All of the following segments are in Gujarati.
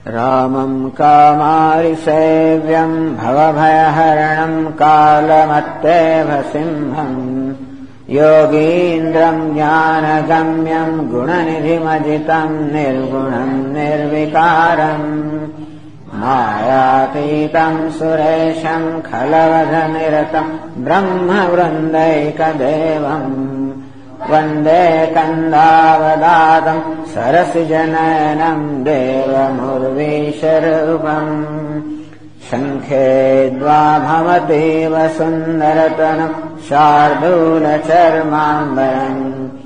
रामम् कामारिसेव्यम् भवभयहरणम् कालमत्तेव सिंहम् योगीन्द्रम् ज्ञानगम्यम् गुणनिधिमजितम् निर्गुणम् निर्विकारम् मायातीतम् सुरेशम् खलवधनिरतम् ब्रह्मवृन्दैकदेवम् वन्दे कन्दावदातम् सरसिजनयनम् देवमुर्वीशरूपम् शङ्खे द्वाभमतीव सुन्दरतनम् शार्दूलचर्माम्बरम्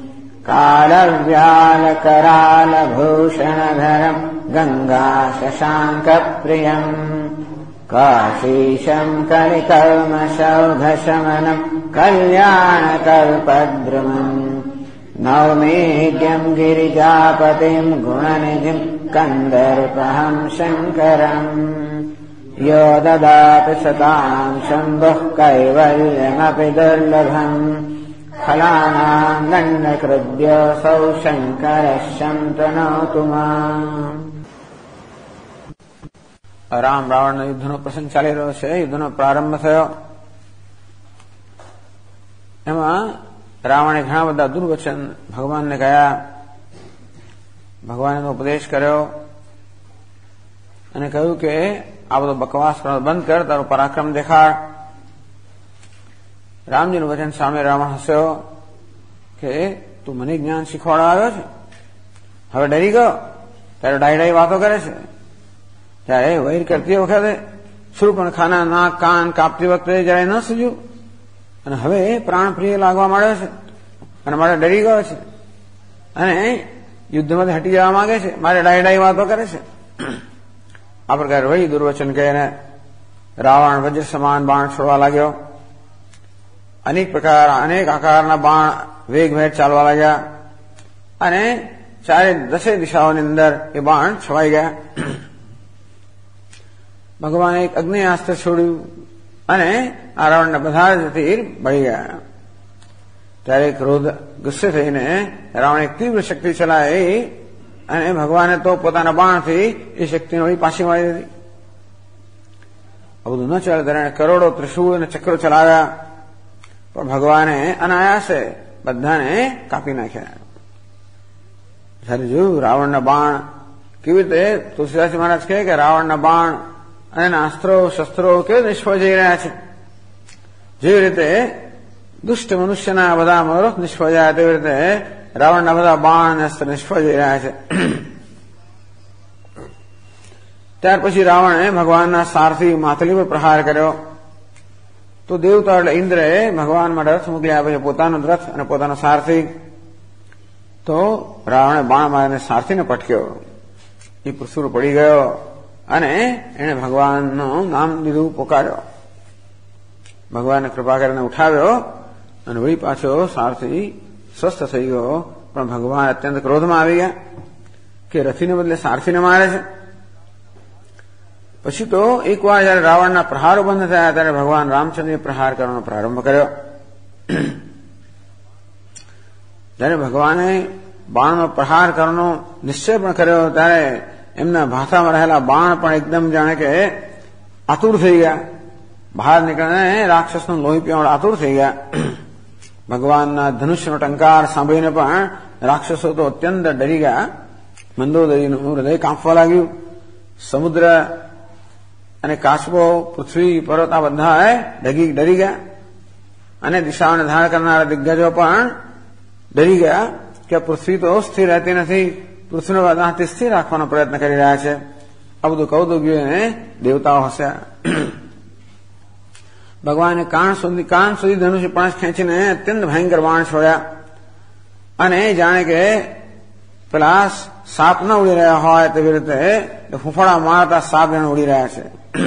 कालव्यालकरालभूषणधरम् गङ्गाशशाङ्कप्रियम् काशीशम् कलिकल्मषौघशमनम् कल्याणकल्पद्रुमम् नौमीड्यम् गिरिजापतिम् गुणनिधिम् कन्दर्पहम् शङ्करम् यो ददाति सताम् शम्भुः कैवल्यमपि दुर्लभम् फलानाम् दण्डकृद्योऽसौ शङ्करः शन्तनोतु माम्। રામ રાવણનો યુદ્ધનો પ્રસંગ ચાલી રહ્યો છે. યુદ્ધનો પ્રારંભ થયો. એમાં રાવણે ઘણા બધા દુર્વચન ભગવાનને કહ્યા. ભગવાને ઉપદેશ કર્યો અને કહ્યું કે આ બધો બકવાસ બંધ કર, તારું પરાક્રમ દેખાડ. રામજીનું વચન સામે રાવણ હસ્યો કે તું મને જ્ઞાન શીખવાડવા આવ્યો છે, હવે ડરી ગયો, ત્યારે ડાઈ વાતો કરે છે. ત્યારે વૈર કરતી વખતે શૂર્પણખાના નાક કાન કાપતી વખતે જરાય ન સૂજ્યું અને હવે પ્રાણ પ્રિય લાગવા માંડ્યો છે અને મારે ડરી ગયો છે અને યુદ્ધમાંથી હટી જવા માંગે છે, મારે ડાઈ વાતો કરે છે. આ પ્રકારે વહી દુર્વચન કહીને રાવણ વજ્ર સમાન બાણ છોડવા લાગ્યો. અનેક આકારના બાણ વેગભેર ચાલવા લાગ્યા અને દસે દિશાઓની અંદર એ બાણ છવાઈ ગયા. ભગવાને એક અગ્નિયાસ્ત્ર છોડ્યું અને આ રાવણના બધા જ તીર બળી ગયા. ત્યારે ક્રોધ ગુસ્સે થઈને રાવણે એક તીવ્ર શક્તિ ચલાવી અને ભગવાને તો પોતાના બાણથી એ શક્તિને વળી પાછી મારી દીધી. આ બધું ન ચાલે ત્યારે કરોડો ત્રિશૂળ અને ચક્રો ચલાવ્યા પણ ભગવાને અનાયાસે બધાને કાપી નાખ્યા. જ્યારે જોયું રાવણના બાણ કેવી રીતે, તુલસીદાસ મહારાજ કહે કે રાવણના બાણ અને એના અસ્ત્રો શસ્ત્રો કેવી નિષ્ફળ જઈ રહ્યા છે. જેવી રીતે દુષ્ટ મનુષ્યના બધા મનોરથ નિષ્ફળ જાય તેવી રીતે રાવણના બધા બાણ અને અસ્ત્ર નિષ્ફળ જઈ રહ્યા છે. ત્યાર પછી રાવણે ભગવાનના સારથી માથલી પર પ્રહાર કર્યો તો દેવતા એટલે ઇન્દ્રએ ભગવાન માટે રથ મોકલ્યા. પછી પોતાનો રથ અને પોતાનો સારથી, તો રાવણે બાણ મારીને સારથીને પટક્યો. એ પૃથ્વી પડી ગયો અને એને ભગવાનનું નામ લીધું, પોકાર્યો. ભગવાને કૃપા કરીને ઉઠાવ્યો અને વળી પાછો સારથી સ્વસ્થ થઈ ગયો. પણ ભગવાન અત્યંત ક્રોધમાં આવી ગયા કે રથીને બદલે સારથીને મારે છે. પછી તો એકવાર જયારે રાવણના પ્રહારો બંધ થયા ત્યારે ભગવાન રામચંદ્રએ પ્રહાર કરવાનો પ્રારંભ કર્યો. જયારે ભગવાને બાણનો પ્રહાર કરવાનો નિશ્ચય પણ કર્યો ત્યારે એમના ભાથામાં રહેલા બાણ પણ એકદમ જાણે કે આતુર થઈ ગયા. બહાર નીકળીને રાક્ષસનું લોહી પીવા આતુર થઈ ગયા. ભગવાનના ધનુષ્યનો ટંકાર સાંભળીને પણ રાક્ષસો તો અત્યંત ડરી ગયા. મંદોદરીનું હૃદય કાંપવા લાગ્યું. સમુદ્ર અને કાચબો, પૃથ્વી, પર્વત આ બધા ડરી ગયા અને દિશાઓને ધારણ કરનારા દિગ્ગજો પણ ડરી ગયા કે પૃથ્વી તો સ્થિર રહેતી નથી, પૃથ્વીનો બધાથી સ્થિર રાખવાનો પ્રયત્ન કરી રહ્યા છે. આ બધું કૌતુકને દેવતાઓ હસ્યા. ભગવાને કાન સુધી ધનુષ્ય પાંચ ખેંચીને અત્યંત ભયંકર બાણ છોડ્યા અને જાણે કે પેલા સાપ ન ઉડી રહ્યા હોય તેવી રીતે ફૂંફાડા મારતા સાપ જાણે ઉડી રહ્યા છે.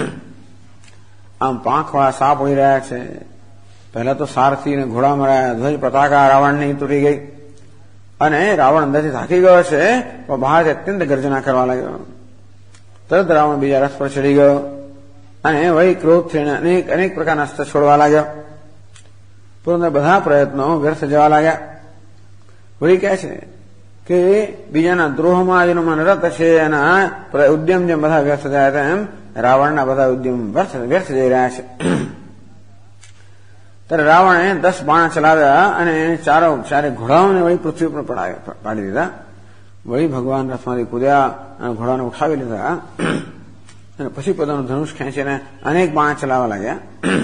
આમ પાંખવાળા સાપ ઉડી રહ્યા છે. પહેલા તો સારથી અને ઘોડા મરાયા, ધ્વજ પતાકા રાવણની તૂટી ગઈ અને રાવણ અંદરથી થાકી ગયો છે પણ બહારથી અત્યંત ગર્જના કરવા લાગ્યો. તરત રાવણ બીજા રથ પર ચડી ગયો અને વળી ક્રોધ થઈને અનેક પ્રકારના અસ્ત્ર છોડવા લાગ્યો. પરંતુ બધા પ્રયત્નો વ્યર્થ જવા લાગ્યા. વળી કહે છે કે બીજાના દ્રોહમાં જેનું મન રત છે એના ઉદ્યમ જેમ બધા વ્યર્થ થયા હતા એમ રાવણના બધા ઉદ્યમ વ્યર્થ જઈ રહ્યા છે. ત્યારે રાવણે 10 બાણ ચલાવ્યા અને ચારે ઘોડાઓને વળી પૃથ્વી પર પાડી દીધા. વળી ભગવાન રથમાંથી કૂદ્યા અને ઘોડાને ઉઠાવી લીધા અને પછી પોતાનું ધનુષ ખેંચીને અનેક બાણ ચલાવવા લાગ્યા.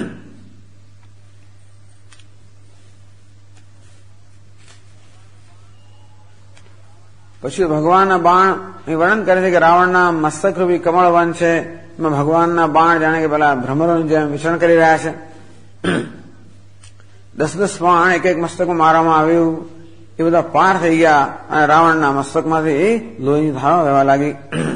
પછી ભગવાનના બાણ એ વર્ણન કરે છે કે રાવણના મસ્તકરૂપી કમળવન છે, એમાં ભગવાનના બાણ જાણે કે પેલા ભ્રમરોની જેમ વિચરણ કરી રહ્યા છે. 10 બાણ એક મસ્તકમાં મારવામાં આવ્યું. એ બધા પાર થઈ ગયા અને રાવણના મસ્તકમાંથી લોહીની ધારો વહેવા લાગી.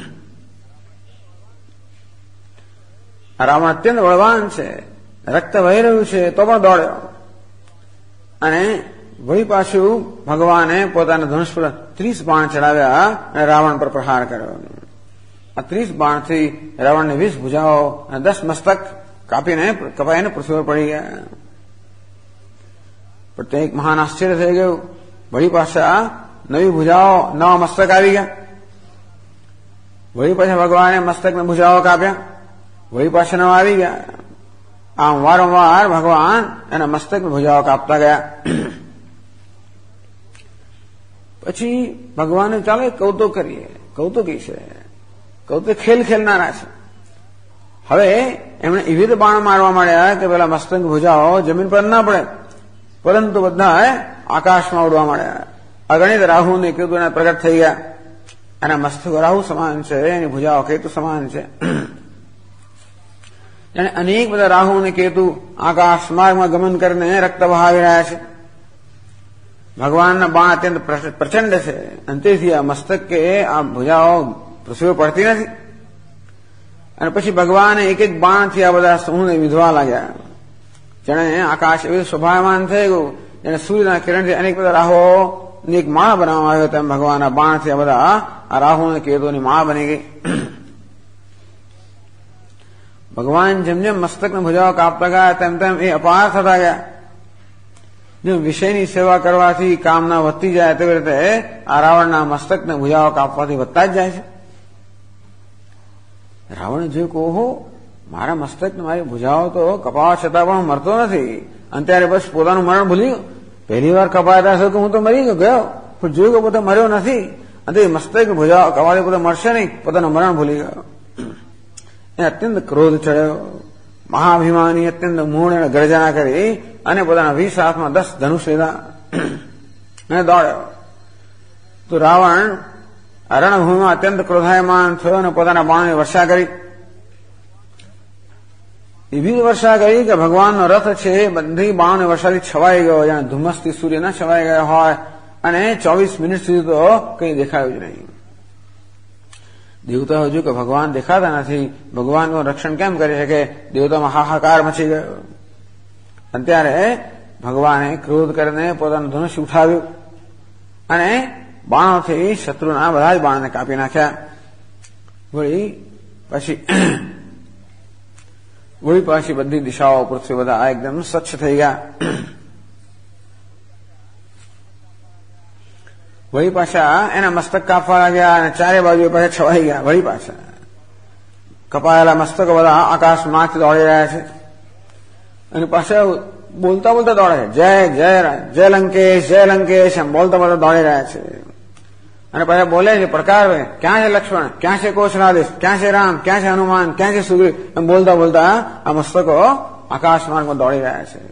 રાવણ અત્યંત બળવાન છે, રક્ત વહી રહ્યું છે, તો પણ દોડ્યો અને વળી પાછું ભગવાને પોતાના ધનુષ પર 30 બાણ ચડાવ્યા અને રાવણ પર પ્રહાર કર્યો. આ 30 બાણથી રાવણની 20 ભુજાઓ અને 10 મસ્તક કપાઈને પૃથ્વી પર પડી ગયા. પણ તે એક મહાન આશ્ચર્ય થઈ ગયું. વળી પાછા નવી ભુજાઓ, નવા મસ્તક આવી ગયા. વળી પાછા ભગવાને મસ્તકને ભુજાઓ કાપ્યા. વળી પાછા નવા આવી ગયા. આમ વારંવાર ભગવાન એના મસ્તકની ભુજાઓ કાપતા ગયા. પછી ભગવાને ચાલો કૌતુક કરીએ. કૌતુકી છે, કૌતુક ખેલ ખેલનારા છે. હવે એમણે એવી રીતે બાણ મારવા માંડ્યા કે પેલા મસ્તકની ભુજાઓ જમીન પર ના પડે, પરંતુ બધા આકાશમાં ઉડવા માંડ્યા. અગણિત રાહુ ને કેતુ એના પ્રગટ થઈ ગયા. એના મસ્તકો રાહુ સમાન છે, એની ભુજાઓ કેતુ સમાન છે. અને અનેક બધા રાહુ અને કેતુ આકાશ માર્ગમાં ગમન કરીને રક્ત વહાવી રહ્યા છે. ભગવાનના બાણ અત્યંત પ્રચંડ છે અને તેથી આ મસ્તક કે આ ભુજાઓ પૃથ્વી પડતી નથી. અને પછી ભગવાને એક એક બાણથી આ બધા સમૂહને વિધવા લાગ્યા. જેને આકાશ એવી શોભાયમાન થઈ ગયું, જેને સૂર્યના કિરણથી અનેક બધા રાહોની એક માળા બનાવવામાં આવ્યો, તેમ ભગવાનના બાણથી આ બધા આ રાહુ અને કેતુની માળા બની ગઈ. ભગવાન જેમ જેમ મસ્તકને ભુજાઓ કાપતા ગયા તેમ તેમ એ અપાર થતા ગયા. જેમ વિષયની સેવા કરવાથી કામના વધતી જાય તેવી રીતે આ રાવણના મસ્તકને ભુજાઓ કાપવાથી વધતા જ જાય છે. રાવણે જોયું કે ઓહો, મારા મસ્તકને મારી ભુજાઓ તો કપાવા છતાં પણ મરતો નથી. અને ત્યારે બસ પોતાનું મરણ ભૂલી ગયો. પહેલી વાર કપાયા હતા કે હું તો મરી ગયો, પણ જોયું કે પોતે મર્યો નથી. અને એ મસ્તક ભુજાઓ કપાવાથી પોતે મરશે નહીં, પોતાનું મરણ ભૂલી ગયો. એ અત્યંત ક્રોધ ચડ્યો. મહાભિમાની અત્યંત મૂળ અને ગર્જના કરી અને પોતાના 20 હાથમાં 10 ધનુષ લીધા અને દોડ્યો. તો રાવણ રણભૂમિમાં અત્યંત ક્રોધાયમાન થયો અને પોતાના બાણની વર્ષા કરી. એવી વર્ષા કરી કે ભગવાનનો રથ છે બધી બાણની વર્ષાથી છવાઈ ગયો, જ્યાં ધુમ્મસથી સૂર્ય ન છવાઈ ગયો હોય. અને 24 મિનિટ સુધી તો કંઈ દેખાયું જ નહીં. દેવતાઓ જોયું કે ભગવાન દેખાતા નથી, ભગવાનનું રક્ષણ કેમ કરી શકે? દેવતામાં હાહાકાર મચી ગયો. અને ત્યારે ભગવાને ક્રોધ કરીને પોતાનું ધનુષ ઉઠાવ્યું અને બાણોથી શત્રુના બધા જ બાણને કાપી નાખ્યા. વળી પાછી બધી દિશાઓ પૃથ્વી બધા એકદમ સ્વચ્છ થઈ ગયા. વળી પાછા એના મસ્તક કાપવા લાગ્યા અને ચારે બાજુ પાછા છવાઈ ગયા. વળી પાછા કપાયેલા મસ્તકો બધા આકાશ માર્ગથી દોડી રહ્યા છે અને પાછા બોલતા બોલતા દોડે છે. જય જય જય લંકેશ, જય લંકેશ એમ બોલતા બોલતા દોડી રહ્યા છે. અને પાછા બોલે છે પ્રકાર, ક્યાં છે લક્ષ્મણ, ક્યાં છે કૌશલાદેશ, ક્યાં છે રામ, ક્યાં છે હનુમાન, ક્યાં છે સુગ્રીવ એમ બોલતા બોલતા આ મસ્તકો આકાશ માર્ગમાં દોડી રહ્યા છે.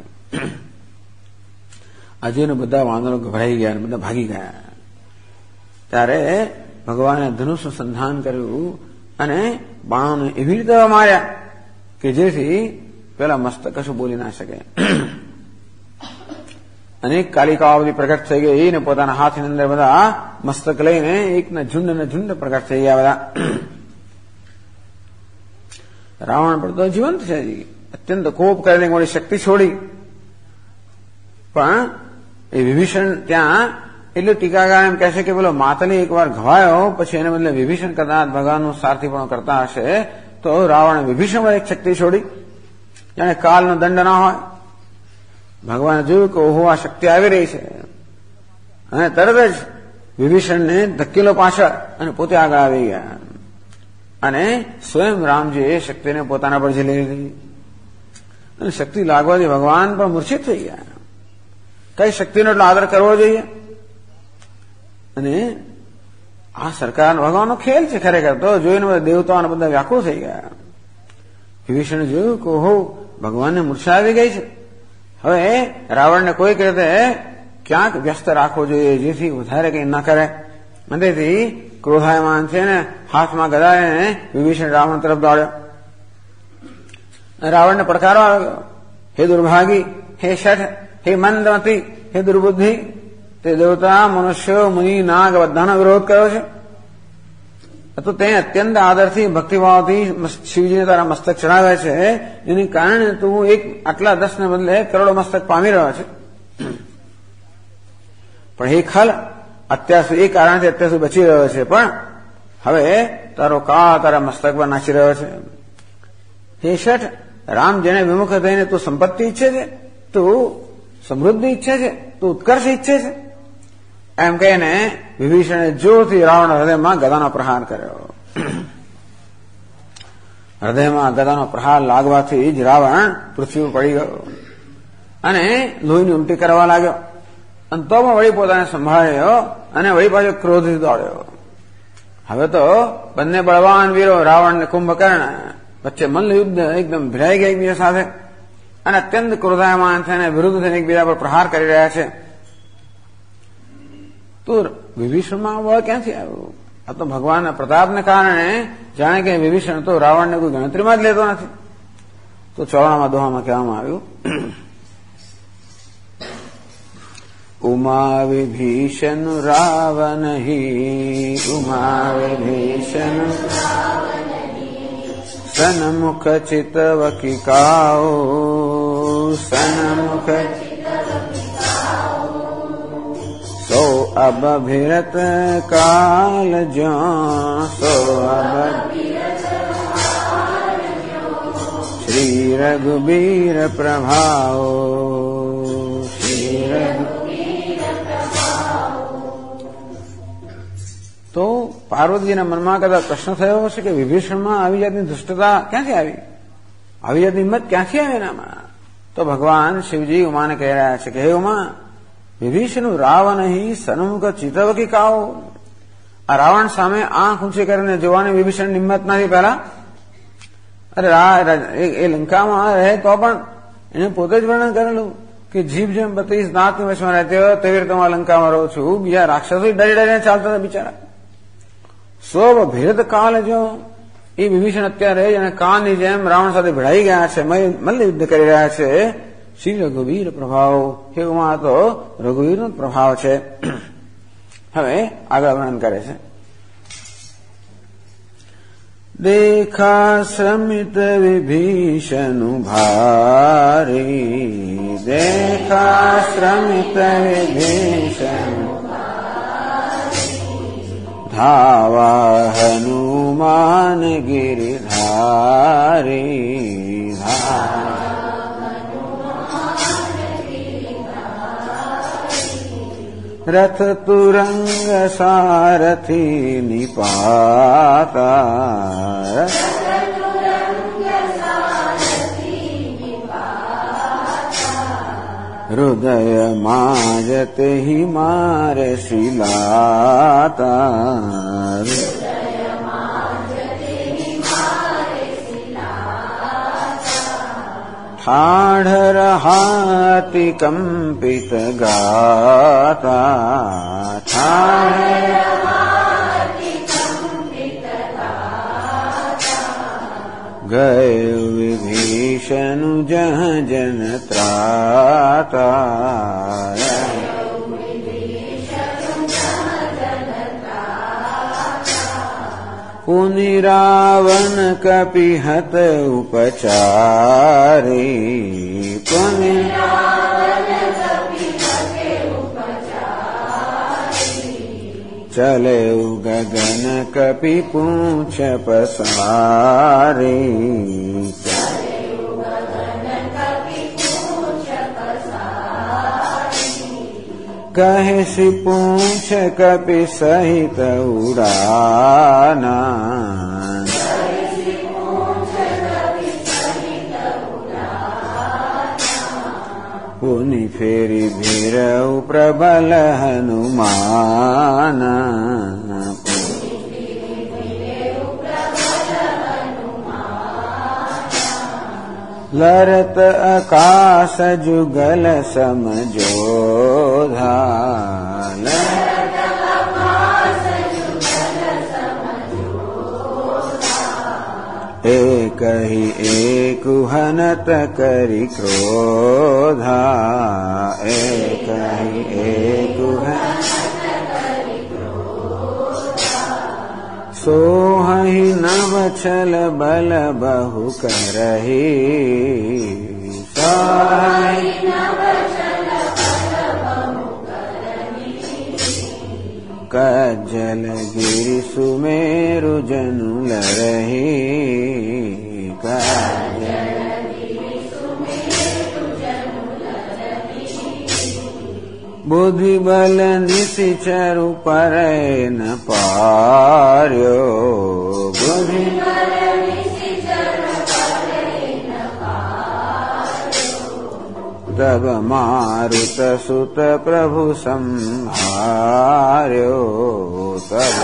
આજે બધા વાનરો ગભરાઈ ગયા અને બધા ભાગી ગયા. ત્યારે ભગવાને ધનુષનું સંધાન કર્યું અને બાણોને એવી રીતે માર્યા કે જેથી પેલા મસ્તક કશું બોલી ના શકે. અનેક કાલિકાઓ બધી પ્રગટ થઈ ગઈ ને પોતાના હાથની અંદર બધા મસ્તક લઈને એકના ઝુંડ પ્રગટ થઈ ગયા બધા. રાવણ પર તો જીવંત છે, અત્યંત કોપ કરીને મોટી શક્તિ છોડી. પણ એ વિભીષણ ત્યાં એટલે ટીકાકાર એમ કહે છે કે પેલો માતલી એકવાર ઘવાયો પછી એને બદલે વિભીષણ કદાચ ભગવાનનું સારથીપણું કરતા હશે તો રાવણે વિભીષણ એક શક્તિ છોડી, જાણે કાલનો દંડ ના હોય. ભગવાને જોયું કે ઓહો, આ શક્તિ આવી રહી છે અને તરત જ વિભીષણને ધકેલો પાછળ અને પોતે આગળ આવી ગયા અને સ્વયં રામજીએ શક્તિને પોતાના પર ઝીલી લીધી અને શક્તિ લાગવાથી ભગવાન પણ મૂર્છિત થઈ ગયા. કઈ શક્તિનો એટલો આદર કરવો જોઈએ? અને આ સરકાર ભગવાનનો ખેલ છે ખરેખર. તો જોઈને બધા દેવતાઓને બધા વ્યાકુળ થઈ ગયા. વિભીષણે જોયું કે ઓહો, ભગવાનને મૂર્છા આવી ગઈ છે. હવે રાવણને કોઈક રીતે ક્યાંક વ્યસ્ત રાખવો જોઈએ જેથી વધારે કંઈ ન કરે. અંતેથી ક્રોધાયમાન છે ને હાથમાં ગદા લઈને વિભીષણ રાવણ તરફ દોડ્યો. રાવણને પડકારો આવ્યો, હે દુર્ભાગી, હે શઠ, હે મંદમતી, હે દુર્બુદ્ધિ, તે દેવતા, મનુષ્યો, મુનિ, નાગ બધાનો વિરોધ કર્યો છે. તો તે અત્યંત આદરથી ભક્તિભાવથી શિવજીને તારા મસ્તક ચડાવે છે, એની કારણે તું એક આટલા 10 ને બદલે કરોડો મસ્તક પામી રહ્યો છે. પણ હે ખલ, અત્યાર સુધી એ કારણથી અત્યાર સુધી બચી રહ્યો છે, પણ હવે તારો કાળ તારા મસ્તક પર નાચી રહ્યો છે. હે શઠ, રામ જેને વિમુખ થઈને તું સંપત્તિ ઈચ્છે છે, તું સમૃદ્ધિ ઈચ્છે છે, તું ઉત્કર્ષ ઈચ્છે છે, એમ કહીને વિભીષણે જોરથી રાવણ હૃદયમાં ગદાનો પ્રહાર કર્યો. હૃદયમાં ગદાનો પ્રહાર લાગવાથી જ રાવણ પૃથ્વી પર પડી ગયો અને લોહીની ઉલટી કરવા લાગ્યો. અને તો પણ વળી પોતાને સંભાળ્યો અને વળી પાછો ક્રોધથી દોડ્યો. હવે તો બંને બળવાન વીરો રાવણ અને કુંભકર્ણ વચ્ચે મલ્લયુદ્ધ એકદમ ભીડાઈ ગયા એકબીજા સાથે અને અત્યંત ક્રોધાયમાન થઈને વિરુદ્ધ થઈને એકબીજા પર પ્રહાર કરી રહ્યા છે. તો વિભીષણમાં બળ ક્યાંથી આવ્યું? આ તો ભગવાનના પ્રતાપને કારણે જાણે કે વિભીષણ તો રાવણને કોઈ ગણતરીમાં જ લેતો નથી. તો 54મા દોહામાં કહેવામાં આવ્યું, ઉમા વિભીષણ રાવણ હિ, ઉમા વિભીષણ સન્મુખ ચિતવકિકાઓ, સન્મુખ સો અબભિરત કાલ જો, સો શ્રી રઘુબીર પ્રભાઓ, શ્રી રઘુ. તો પાર્વતીજીના મનમાં કદાચ પ્રશ્ન થયો હશે કે વિભીષણમાં આવી જાતની દુષ્ટતા ક્યાંથી આવી, આવી જાતની હિંમત ક્યાંથી આવી એનામાં? તો ભગવાન શિવજી ઉમાને કહી રહ્યા છે કે હે ઉમા, વિભીષણ રાવણ અહીં સન્મુખ ચિતવકિકાઓ, આ રાવણ સામે આંખ ઊંચી કરીને જોવાની વિભીષણ હિંમત નથી પહેલા. અરે એ લંકામાં રહે તો પણ એને પોતે જ વર્ણન કરેલું કે જીભ જેમ 32 દાંતની વચમાં રહેતી હોય તેવી રીતે હું લંકામાં રહું છું. બીજા રાક્ષસો ડરી ડરીને ચાલતા હતા બિચારા. સૌ ભેદ કાલ જો, એ વિભીષણ અત્યારે અને કાનની જેમ રાવણ સાથે ભીડાઈ ગયા છે, મલ્લયુદ્ધ કરી રહ્યા છે. શ્રી રઘુવીર પ્રભાવ, હે ઉમા, તો રઘુવીરનો પ્રભાવ છે. હવે આગળ વર્ણન કરે છે, દેખા શ્રમિત વિભીષણ ભારી, દેખા શ્રમિત વિભીષણ ધાવા હનુમાન ગિરિધારી, રથ તુરંગ સારથી નિપાતા, હૃદય માજતે હિ મારે શિલાતા, ઠાઢ રહાતિ કંપિત ગાતા, ગયો વિભીષણ જહ જન ત્રાતા, પુનિ રાવણ કપિહત ઉપચારી, પુનિ ચલે ગગન કપિ પૂંછ પસારી, कहसि पूछ कपि सहित उड़ाना पुनि फेरि भीरऊ प्रबल हनुमान लरत आकाश जुगल समझोधा एक ही एक हनत करि क्रोधा एक ही एक सोहि नभ छल बल बहु करहि कज्जल गिरि सुमेरु जनु लरहि बुद्धि बल निशिचरु परै न पार्यो बुद्धि तब मारुत सुत प्रभु संहार्यो तब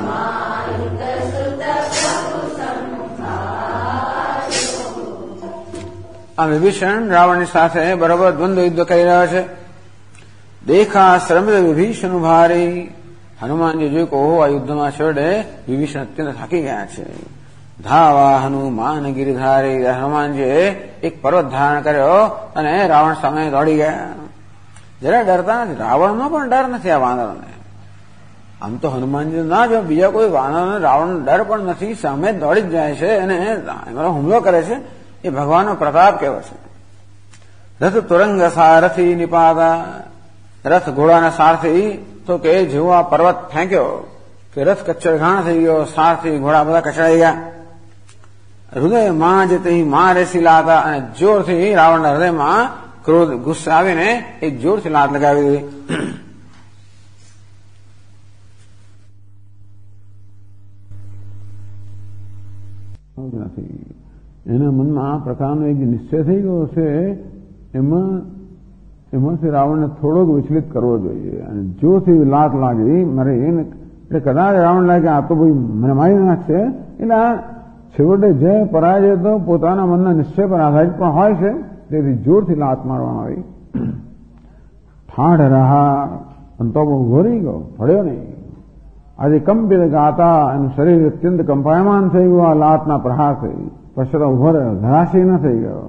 આ વિભીષણ રાવણની સાથે બરોબર દ્વંદ્વ યુદ્ધ કરી રહ્યા છે. દેખા શ્રમિત વિભીષણ ભારી. હનુમાનજી જોયું કે ઓહો આ યુદ્ધમાં છેવટે વિભીષણ અત્યંત થાકી ગયા છે. ધાવા હનુમાન ગિરિધારી. હનુમાનજીએ એક પર્વત ધારણ કર્યો અને રાવણ સામે દોડી ગયા. જરા ડરતા નથી. રાવણનો પણ ડર નથી આ વાનરોને. આમ તો હનુમાનજી ના જો બીજા કોઈ વાનરોને રાવણનો ડર પણ નથી. સામે દોડી જ જાય છે અને એમાં હુમલો કરે છે. એ ભગવાનનો પ્રતાપ કેવો છે. રથ તુરંગ સારથી નિપાતા. રથ ઘોડાના સારથી તો કે જેવો આ પર્વત ફેંક્યો કે રથ કચ્છરઘાણ થઈ ગયો. સારથી ઘોડા બધા કચડાઈ ગયા. હૃદય માં જતી મારે સિલાતા. અને જોરથી રાવણના હૃદયમાં ક્રોધ ગુસ્સા આવીને એક જોરથી લાત લગાવી દીધી. એના મનમાં આ પ્રકારનો એક નિશ્ચય થઈ ગયો છે. એમાંથી રાવણને થોડોક વિચલિત કરવો જોઈએ. અને જોરથી લાત લાગી મારે એને એટલે કદાચ રાવણ લાગે આ તો ભાઈ મને મારી નાખશે. એટલે છેવટે જય પરાજય તો પોતાના મનના નિશ્ચય પર આધારિત પણ હોય છે. તેથી જોરથી લાત મારવામાં આવી. ઠાઢ રહા. તો ઉભો રહી ગયો, પડ્યો નહીં. આજે કંપિત ગાતા એનું શરીર અત્યંત કંપાયમાન થઈ ગયું આ લાતના પ્રહાર થઈ. પછી ઉભો રહ્યો, ધરાશી ન થઈ ગયો.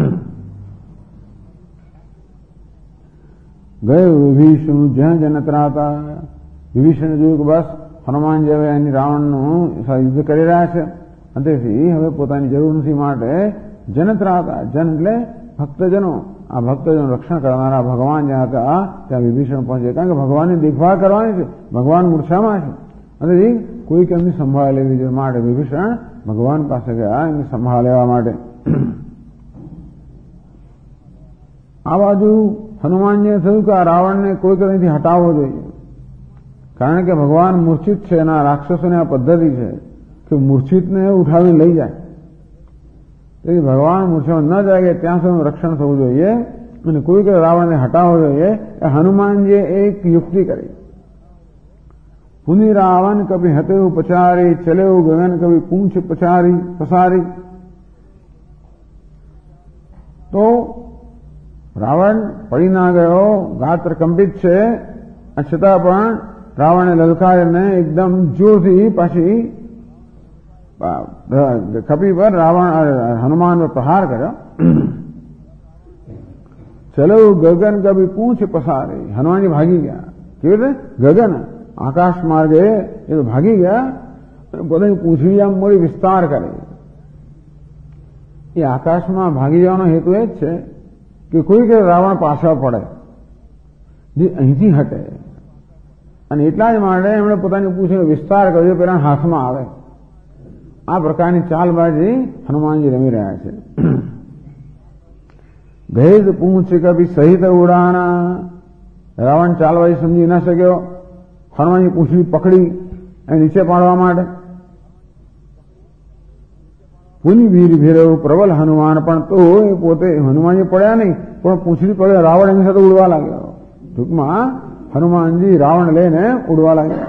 ગયો વિભીષણ જ્યાં જનત્રાતા. વિભીષણે જોયું કે બસ હનુમાનજી હવે એની રાવણનું યુદ્ધ કરી રહ્યા છે. તેથી હવે પોતાની જરૂર નથી માટે જનત્રાતા. જન એટલે ભક્તજનો. આ ભક્તજનો રક્ષણ કરનારા ભગવાન જ્યાં હતા ત્યાં વિભીષણ પહોંચે. કારણ કે ભગવાનની દેખભાળ કરવાની છે. ભગવાન મૂર્છામાં છે અને કોઈક એમની સંભાળ લેવી જોઈએ માટે વિભીષણ ભગવાન પાસે ગયા એમની સંભાળ લેવા માટે. આ બાજુ હનુમાનજીએ થયું કે આ રાવણને કોઈક અહીંથી હટાવવો જોઈએ. કારણ કે ભગવાન મૂર્છિત છે. એના રાક્ષસોની આ પદ્ધતિ છે કે મૂર્છિતને ઉઠાવીને લઈ જાય. તેથી ભગવાન મૂર્છામાં ન જાય ત્યાં સુધી રક્ષણ થવું જોઈએ અને કોઈક રાવણને હટાવવો જોઈએ. એ હનુમાનજીએ એક યુક્તિ કરી. પુનિ રાવણ કભી હતેવું પચારી. ચલેવું ગગન કભી પૂંછ પસારી. તો રાવણ પડી ના ગયો. ગાત્ર કંપિત છે છતાં પણ રાવણે લલકારીને એકદમ જોરથી પાછી કપી પર હનુમાન પર પ્રહાર કર્યો. ચલો ગગન કભી પૂંછ પસારી. હનુમાનજી ભાગી ગયા. કેવી રીતે? ગગન આકાશ માર્ગે એ તો ભાગી ગયા પોતાની પૂંછડી આમ મોડી વિસ્તાર કરે. એ આકાશમાં ભાગી જવાનો હેતુ એ જ છે કે કોઈક રાવણ પાછળ પડે જે અહીંથી હટે. અને એટલા જ માટે એમણે પોતાની પૂંછડીનો વિસ્તાર કર્યો પેલા હાથમાં આવે. આ પ્રકારની ચાલબાજી હનુમાનજી રમી રહ્યા છે. ભેદ પૂંછ કભી સહિત ઉડાણા. રાવણ ચાલવાથી સમજી ન શક્યો, હનુમાનની પૂંછડી પકડી અને નીચે પાડવા માટે. પુની વીર ભેરવ પ્રબલ હનુમાન, પણ તો એ પોતે હનુમાનજી પડ્યા નહીં, પણ પૂંછડી પડે રાવણ એની સાથે ઉડવા લાગ્યો. ટૂંકમાં હનુમાનજી રાવણ લઈને ઉડવા લાગ્યા.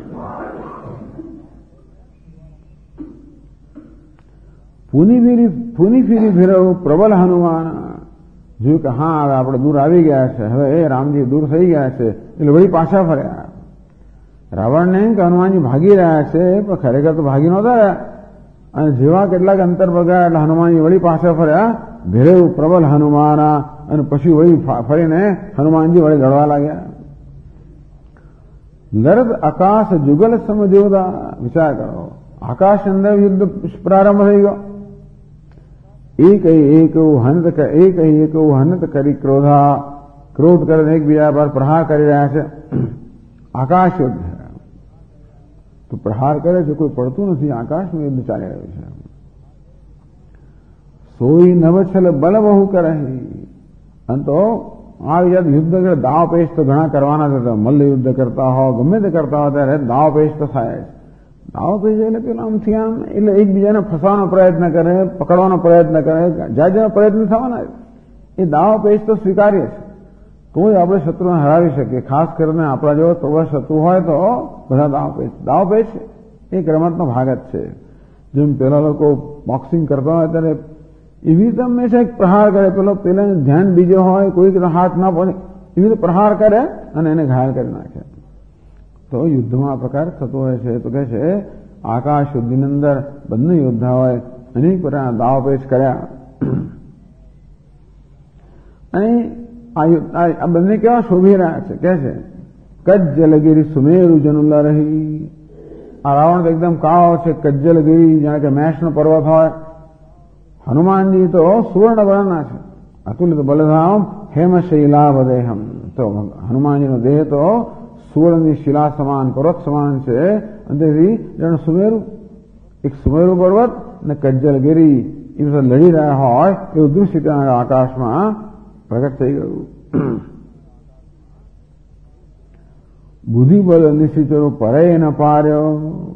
પુની ફીરી ભેરવ પ્રબલ હનુમાન, જોયું કે હા હવે આપણે દૂર આવી ગયા છે, હવે એ રામજી દૂર થઈ ગયા છે, એટલે વળી પાછા ફર્યા. રાવણને કે હનુમાનજી ભાગી રહ્યા છે, પણ ખરેખર તો ભાગી નહોતા રહ્યા. અને જેવા કેટલાક અંતર પગ્યા એટલે હનુમાનજી વળી પાછા ફર્યા. ભેરવ પ્રબલ હનુમાન, અને પછી વળી ફરીને હનુમાનજી વળી લડવા લાગ્યા. લરદ આકાશ જુગલ સમજોદા, વિચાર કરો, આકાશ અંદર યુદ્ધ પ્રારંભ થઈ ગયો. એક હનત કરી ક્રોધા, ક્રોધ કરીને એકબીજા પર પ્રહાર કરી રહ્યા છે. આકાશ યુદ્ધ તો પ્રહાર કરે છે, કોઈ પડતું નથી, આકાશનું યુદ્ધ ચાલી રહ્યું છે. સોઈ નવછલ બલ બહુ કરે, અને તો આ યુદ્ધ દાવ પેશ તો ઘણા કરવાના હતા. મલ્લ યુદ્ધ કરતા હો, ગમે તે કરતા હોય ત્યારે દાવ પેશ તો થાય જ. દાવ પેશ એટલે પેલા આમથી આમ એટલે એકબીજાને ફસવાનો પ્રયત્ન કરે, પકડવાનો પ્રયત્ન કરે, જ્યાં પ્રયત્ન થવાના એ દાવ પેશ તો સ્વીકાર્ય છે. તોય આપણે શત્રુને હરાવી શકીએ. ખાસ કરીને આપણા જેવો પ્રબળ શત્રુ હોય તો બધા દાવ પેશ એક રમતનો ભાગ જ છે. જેમ પેલા લોકો બોક્સિંગ કરતા હોય ત્યારે એવી રીતે હંમેશા એક પ્રહાર કરે, પેલા ધ્યાન બીજો હોય, કોઈક હાથ ના પડે, એવી રીતે પ્રહાર કરે અને એને ઘાયલ કરી નાખે. તો યુદ્ધમાં આ પ્રકાર થતો હોય છે. તો કહે છે આકાશ યુદ્ધની અંદર બંને યોદ્ધાઓએ અનેક પ્રકારના દાવ પેશ કર્યા. અને આ બંને કેવા શોભી રહ્યા છે, કે છે કજ્જલગીરી સુમેરુ જનુલ્લા રહી. આ રાવણ તો એકદમ કાળો છે, કજ્જલગીરી જાણે કે મેષનો પર્વત હોય. હનુમાનજી તો સુવર્ણ વર્ણના છે. અતુલિત બલધામ હેમશૈલાવદેહમ, તો હનુમાનજીનો દેહ તો સુવર્ણની શિલા સમાન, પર્વત સમાન છે. અને તેથી જાણે એક સુમેરુ પર્વત અને કજ્જલગીરી એ બધા લડી રહ્યા હોય એવું દૃશ્ય ત્યાં આકાશમાં પ્રગટ થઈ ગયું. બુદ્ધિબળ નિશ્ચિતો પરે ન પાર્યો,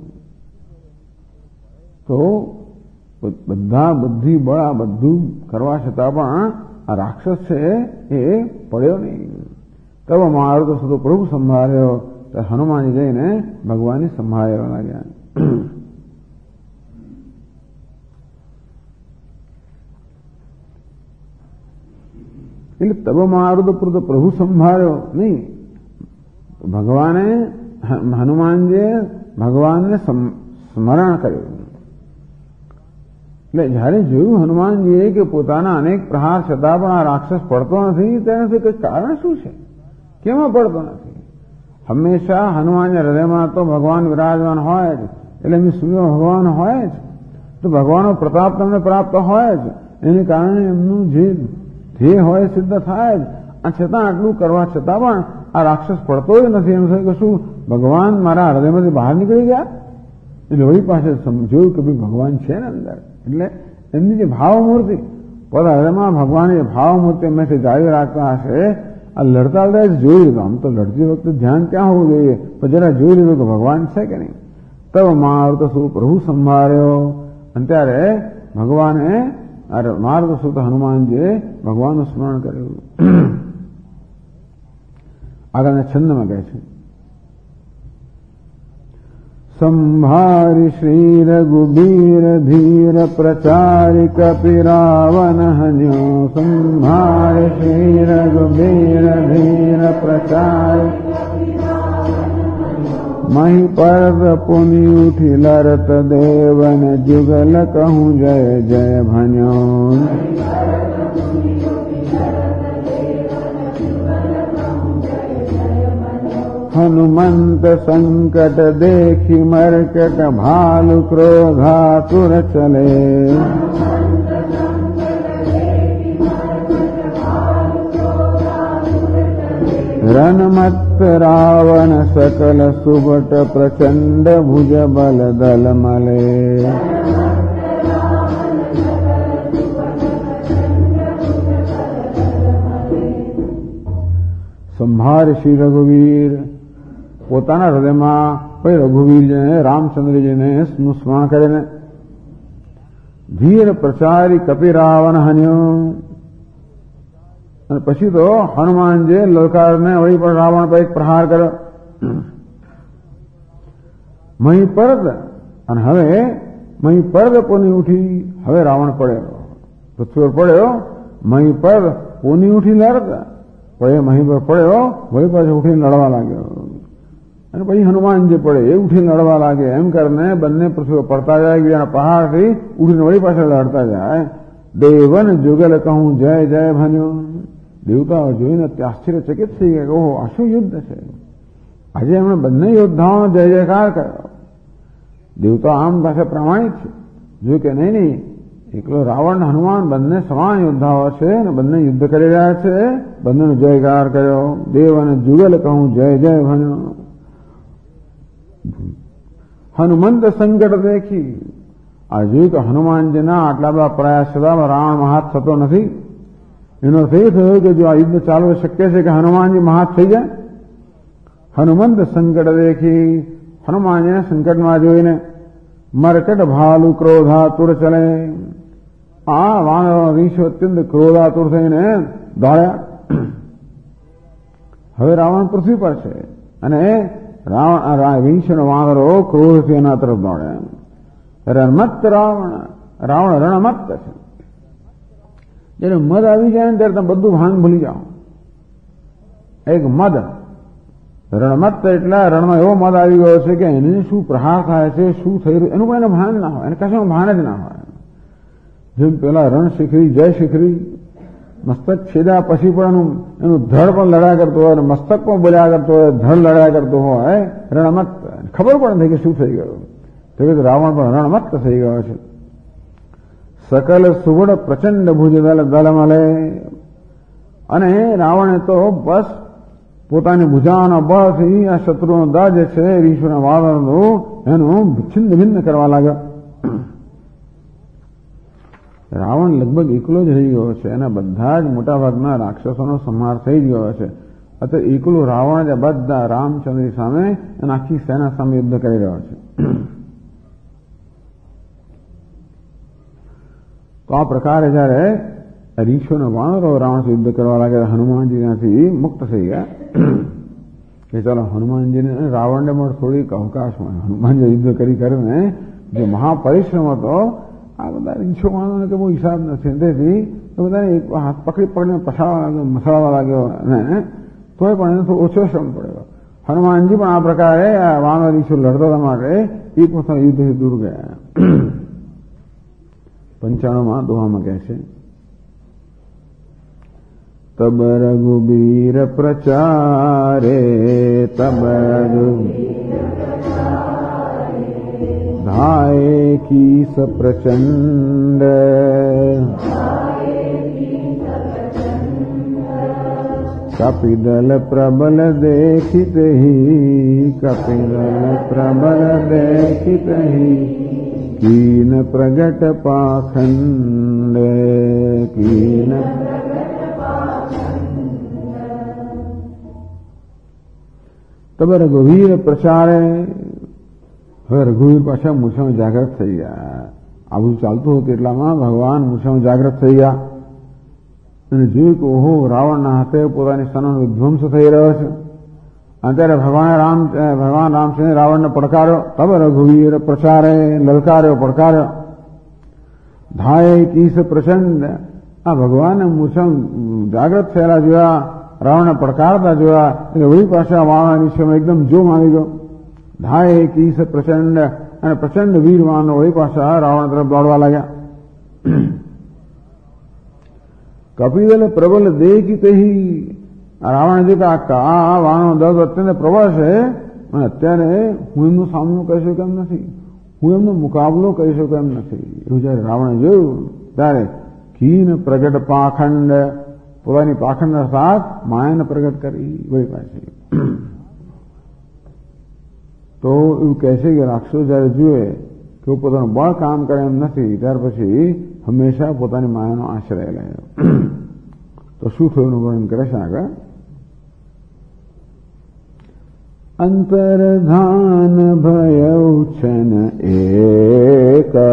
તો બધા બુદ્ધિ બળ આ બધું કરવા છતાં પણ આ રાક્ષસ છે એ પડ્યો નહીં. તબ મારો તો સદો પ્રભુ સંભાળ્યો, તો હનુમાનજી જઈને ભગવાનને સંભાળવા લાગ્યા. એટલે તબ મારો તો પ્રભુ સંભાળ્યો નહીં, ભગવાને હનુમાનજીએ ભગવાનને સ્મરણ કર્યું. એટલે જયારે જોયું હનુમાનજીએ કે પોતાના અનેક પ્રહાર છતાં પણ આ રાક્ષસ પડતો નથી, તેનાથી કંઈ કારણ શું છે, કેમાં પડતો નથી? હંમેશા હનુમાનના હૃદયમાં તો ભગવાન વિરાજમાન હોય જ, એટલે એમની સૂર્ય ભગવાન હોય જ, તો ભગવાનનો પ્રતાપ તમને પ્રાપ્ત હોય જ. એને કારણે એમનું જે ધ્યેય હોય સિદ્ધ થાય જ. આ છતાં આટલું કરવા છતાં પણ આ રાક્ષસ પડતો જ નથી. એમ થયું કે શું ભગવાન મારા હૃદયમાંથી બહાર નીકળી ગયા? એટલે વળી પાસે જોયું કે ભાઈ ભગવાન છે ને અંદર. એટલે એમની જે ભાવમૂર્તિ, પોતા હૃદયમાં ભગવાન જે ભાવમૂર્તિ એમથી જાળવી રાખતા હશે. આ લડતા લડતા જોઈ લીધું. આમ તો લડતી વખતે ધ્યાન ક્યાં હોવું જોઈએ, પણ જરા જોઈ લીધું કે ભગવાન છે કે નહીં. તબ મારો તો શું પ્રભુ સંભાળ્યો. અને ત્યારે ભગવાને મારો શું તો હનુમાનજીએ ભગવાનનું સ્મરણ કર્યું. આગળના છંદમાં કહે છે સંભારી શ્રી રઘુબીર ધીર પ્રચારી કપી રાવણ હન્યો. સંભારી શ્રી રઘુબીર ધીર પ્રચારી મહી પર પુની ઉઠી લરત દેવન જુગલ કહું જય જય ભન્યો. હનુમંત સંકટ દેખી મરકટ ભાલુ ક્રોધાતુર ચલે. રનમત્ત રાવણ સકલ સુબટ પ્રચંડ ભુજ બલ દલ મલે. સંભાર શ્રી રઘુવીર, પોતાના હૃદયમાં પછી રઘુવીરજીને રામચંદ્રજીને સ્મરણ કરીને ધીર પ્રચારી કપિ રાવણ હન્યો. અને પછી તો હનુમાનજી લલકારને વળી પણ રાવણ પર એક પ્રહાર કર્યો. મહી પરદ, અને હવે મહી પરદ પોની ઉઠી. હવે રાવણ પડ્યો, પૃથ્વી પર પડ્યો. મહી પરદ પોની ઉઠી લડત, પણ એ મહી પર પડ્યો, વળી પાછો ઉઠીને લડવા લાગ્યો. અને પછી હનુમાનજી પડે, એ ઉઠીને લડવા લાગે. એમ કરીને બંને પૃથ્વી પડતા જાય, બીજાના પહાડથી ઉઠીને વળી પાછળ લડતા જાય. દેવન જુગલ કહું જય જય ભન્યો. દેવતાઓ જોઈને આશ્ચર્યચકિત થઈ ગયા. ઓહો, આ શું યુદ્ધ છે! આજે એમણે બંને યોદ્ધાઓનો જય જયકાર કર્યો. દેવતા આમ પાસે પ્રામાણિક છે. જો કે નહીં, એકલો રાવણ હનુમાન બંને સમાન યોદ્ધાઓ છે અને બંને યુદ્ધ કરી રહ્યા છે. બંનેનો જયકાર કર્યો. દેવ અને જુગલ કહું જય જય ભન્યો. હનુમંત સંકટ દેખી. આ જોયું કે હનુમાનજીના આટલા બધા પ્રયાસ છતાં રાવણ મહાત થતો નથી. એનો અર્થ એ થયો કે જો આ યુદ્ધ ચાલવું શક્ય છે કે હનુમાનજી મહાત થઈ જાય. હનુમંત સંકટ દેખી, હનુમાનજીને સંકટમાં જોઈને મરકટ ભાલુ ક્રોધાતુર ચલે. આ વાનરો રીંછો અત્યંત ક્રોધાતુર થઈને દોડ્યા. હવે રાવણ પૃથ્વી પર છે અને રીંછનો વાનરો ક્રોધથી એના તરફ દોડ્યા. રણમત્ત રાવણ, રાવણ રણમત્ત છે. જ્યારે મદ આવી જાય ને ત્યારે તમે બધું ભાન ભૂલી જાઓ. એક મદ, રણમત્ત એટલે રણમાં એવો મદ આવી ગયો છે કે એને શું પ્રહાર થાય છે, શું થઈ રહ્યું એનું પણ એને ભાન ના હોય, એને કશું ભાન જ ના હોય. જેમ પેલા રણ શિખરી, જય શિખરી, મસ્તક છેદ્યા પછી પણ એનું ધડ પણ લડ્યા કરતો હોય, મસ્તક પણ બોલ્યા કરતો હોય, ધડ લડ્યા કરતો હોય. રણમત્ત, ખબર પણ નથી કે શું થઈ ગયું. તો રાવણ પણ રણમત્ત થઈ ગયો છે. સકલ સુવડ પ્રચંડ ભુજ દલ મળે. અને રાવણે તો બસ પોતાની ભુજાના બળથી આ શત્રુનો દળ જે છે રીંછના વાનરનું એનું છિન્ન ભિન્ન કરવા લાગ્યો. રાવણ લગભગ એકલો જ રહી ગયો છે. એના બધા જ મોટાભાગના રાક્ષસોનો સંહાર થઈ ગયો છે. અત્યારે એકલો રાવણ જ બધા રામચંદ્ર સામે અને આખી સેના સામે યુદ્ધ કરી રહ્યો છે. તો આ પ્રકારે જયારે રીંછોનો વાનરો રાવણ યુદ્ધ કરવા લાગે, હનુમાનજી ત્યાંથી મુક્ત થઈ ગયા કે ચાલો હનુમાનજીને રાવણને પણ થોડીક અવકાશ મળે. હનુમાનજી યુદ્ધ કરીને જે મહાપરિશ્રમ હતો, આ બધા રીંછો વાનરોને કે બહુ હિસાબ નથી. તેથી એ બધાને એક હાથ પકડીને મસાડવા લાગ્યો અને તોય પણ એને થોડો ઓછો શ્રમ પડ્યો. હનુમાનજી પણ આ પ્રકારે વાનર રીંછો લડતા માટે એ પોતાના યુદ્ધથી દૂર ગયા. 95માં દોહામાં કહે છે, તબ રઘુબીર પ્રચારે તબ ધાય કીસ પ્રચંડ કપિદલ પ્રબલ દેખિત હી કપિદલ પ્રબલ દેખિત હી कीन प्रगट पाखंड कीन तब रघुवीर प्रचारे. હવે રઘુવીર પાછા મૂછામાં જાગૃત થઈ ગયા. આ બધું ચાલતું હતું એટલામાં ભગવાન મૂછામાં જાગૃત થઈ ગયા અને જોયું કે ઓહો, રાવણના હાથે પોતાની સેનાનો વિધ્વંસ થઈ રહ્યો છે. અત્યારે ભગવાન રામચંદ્ર રાવણને પડકાર્યો. તબ રઘુવીર પ્રચારે, લલકાર્યો, પડકાર્યો. ધાય કીસ પ્રચંડ. આ ભગવાનને મૂછામાં જાગૃત થયેલા જોયા, રાવણને પડકારતા જોયા એટલે વળી પાછા વાણની સમય એકદમ જોમ આવી ગયો. ધાય કીસ પ્રચંડ, અને પ્રચંડ વીરવાનો વળી પાછા રાવણ તરફ દોડવા લાગ્યા. કપિદલ પ્રબલ દેખિતહી. રાવણ જે આ વાણો દળ અત્યંત પ્રબળ છે અને અત્યારે હું એમનો સામનો કરી શકું એમ નથી, હું એમનો મુકાબલો કરી શકું એમ નથી. એવું જયારે રાવણે જોયું ત્યારે કીન પ્રગટ પાખંડ, પોતાની પાખંડ સાથ માયાને પ્રગટ કરી વળી પાછી. તો એવું કહે છે કે રાક્ષસો જયારે જુએ કે પોતાનું બળ કામ કરે એમ નથી, ત્યાર પછી હંમેશા પોતાની માયાનો આશ્રય લે. તો શું થયું એનું વર્ણન કરે છે આગળ. अंतर्धान भयौछन एका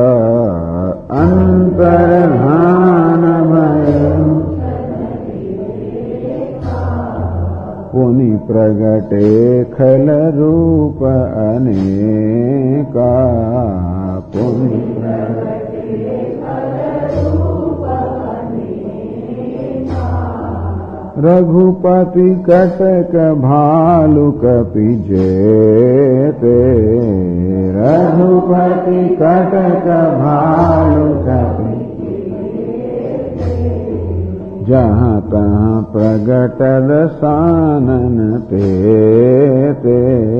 अंतर्धान पुनि प्रगटे खल रूप अनेका पुनि रघुपति कटक भालु कपि जेते रघुपति कटक भालु कपि जहाँ तहाँ प्रगट दसानन ते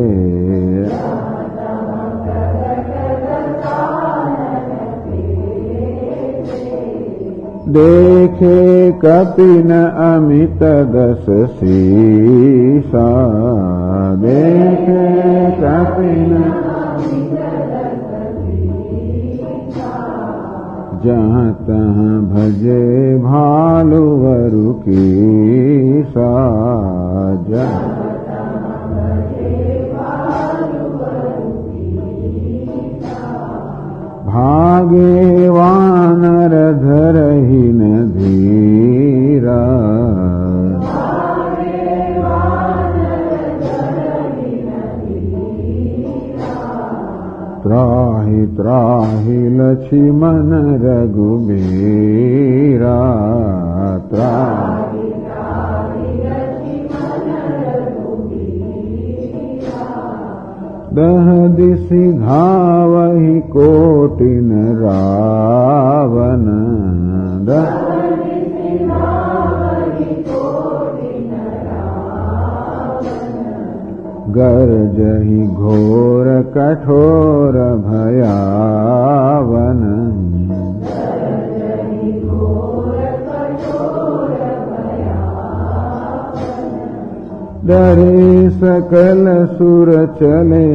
देखे कपिन अमित दस सीसा देखे कपिन जहाँ तहाँ भजे भालु वरु कीसा भागे वानर धरहि न धीरा त्राहि त्राहि लक्ष्मण रघुबीरा त्राहि दह दिशि धावहि कोटिन रावण गर्जहि घोर कठोर भयावन डरे सकल सुर चले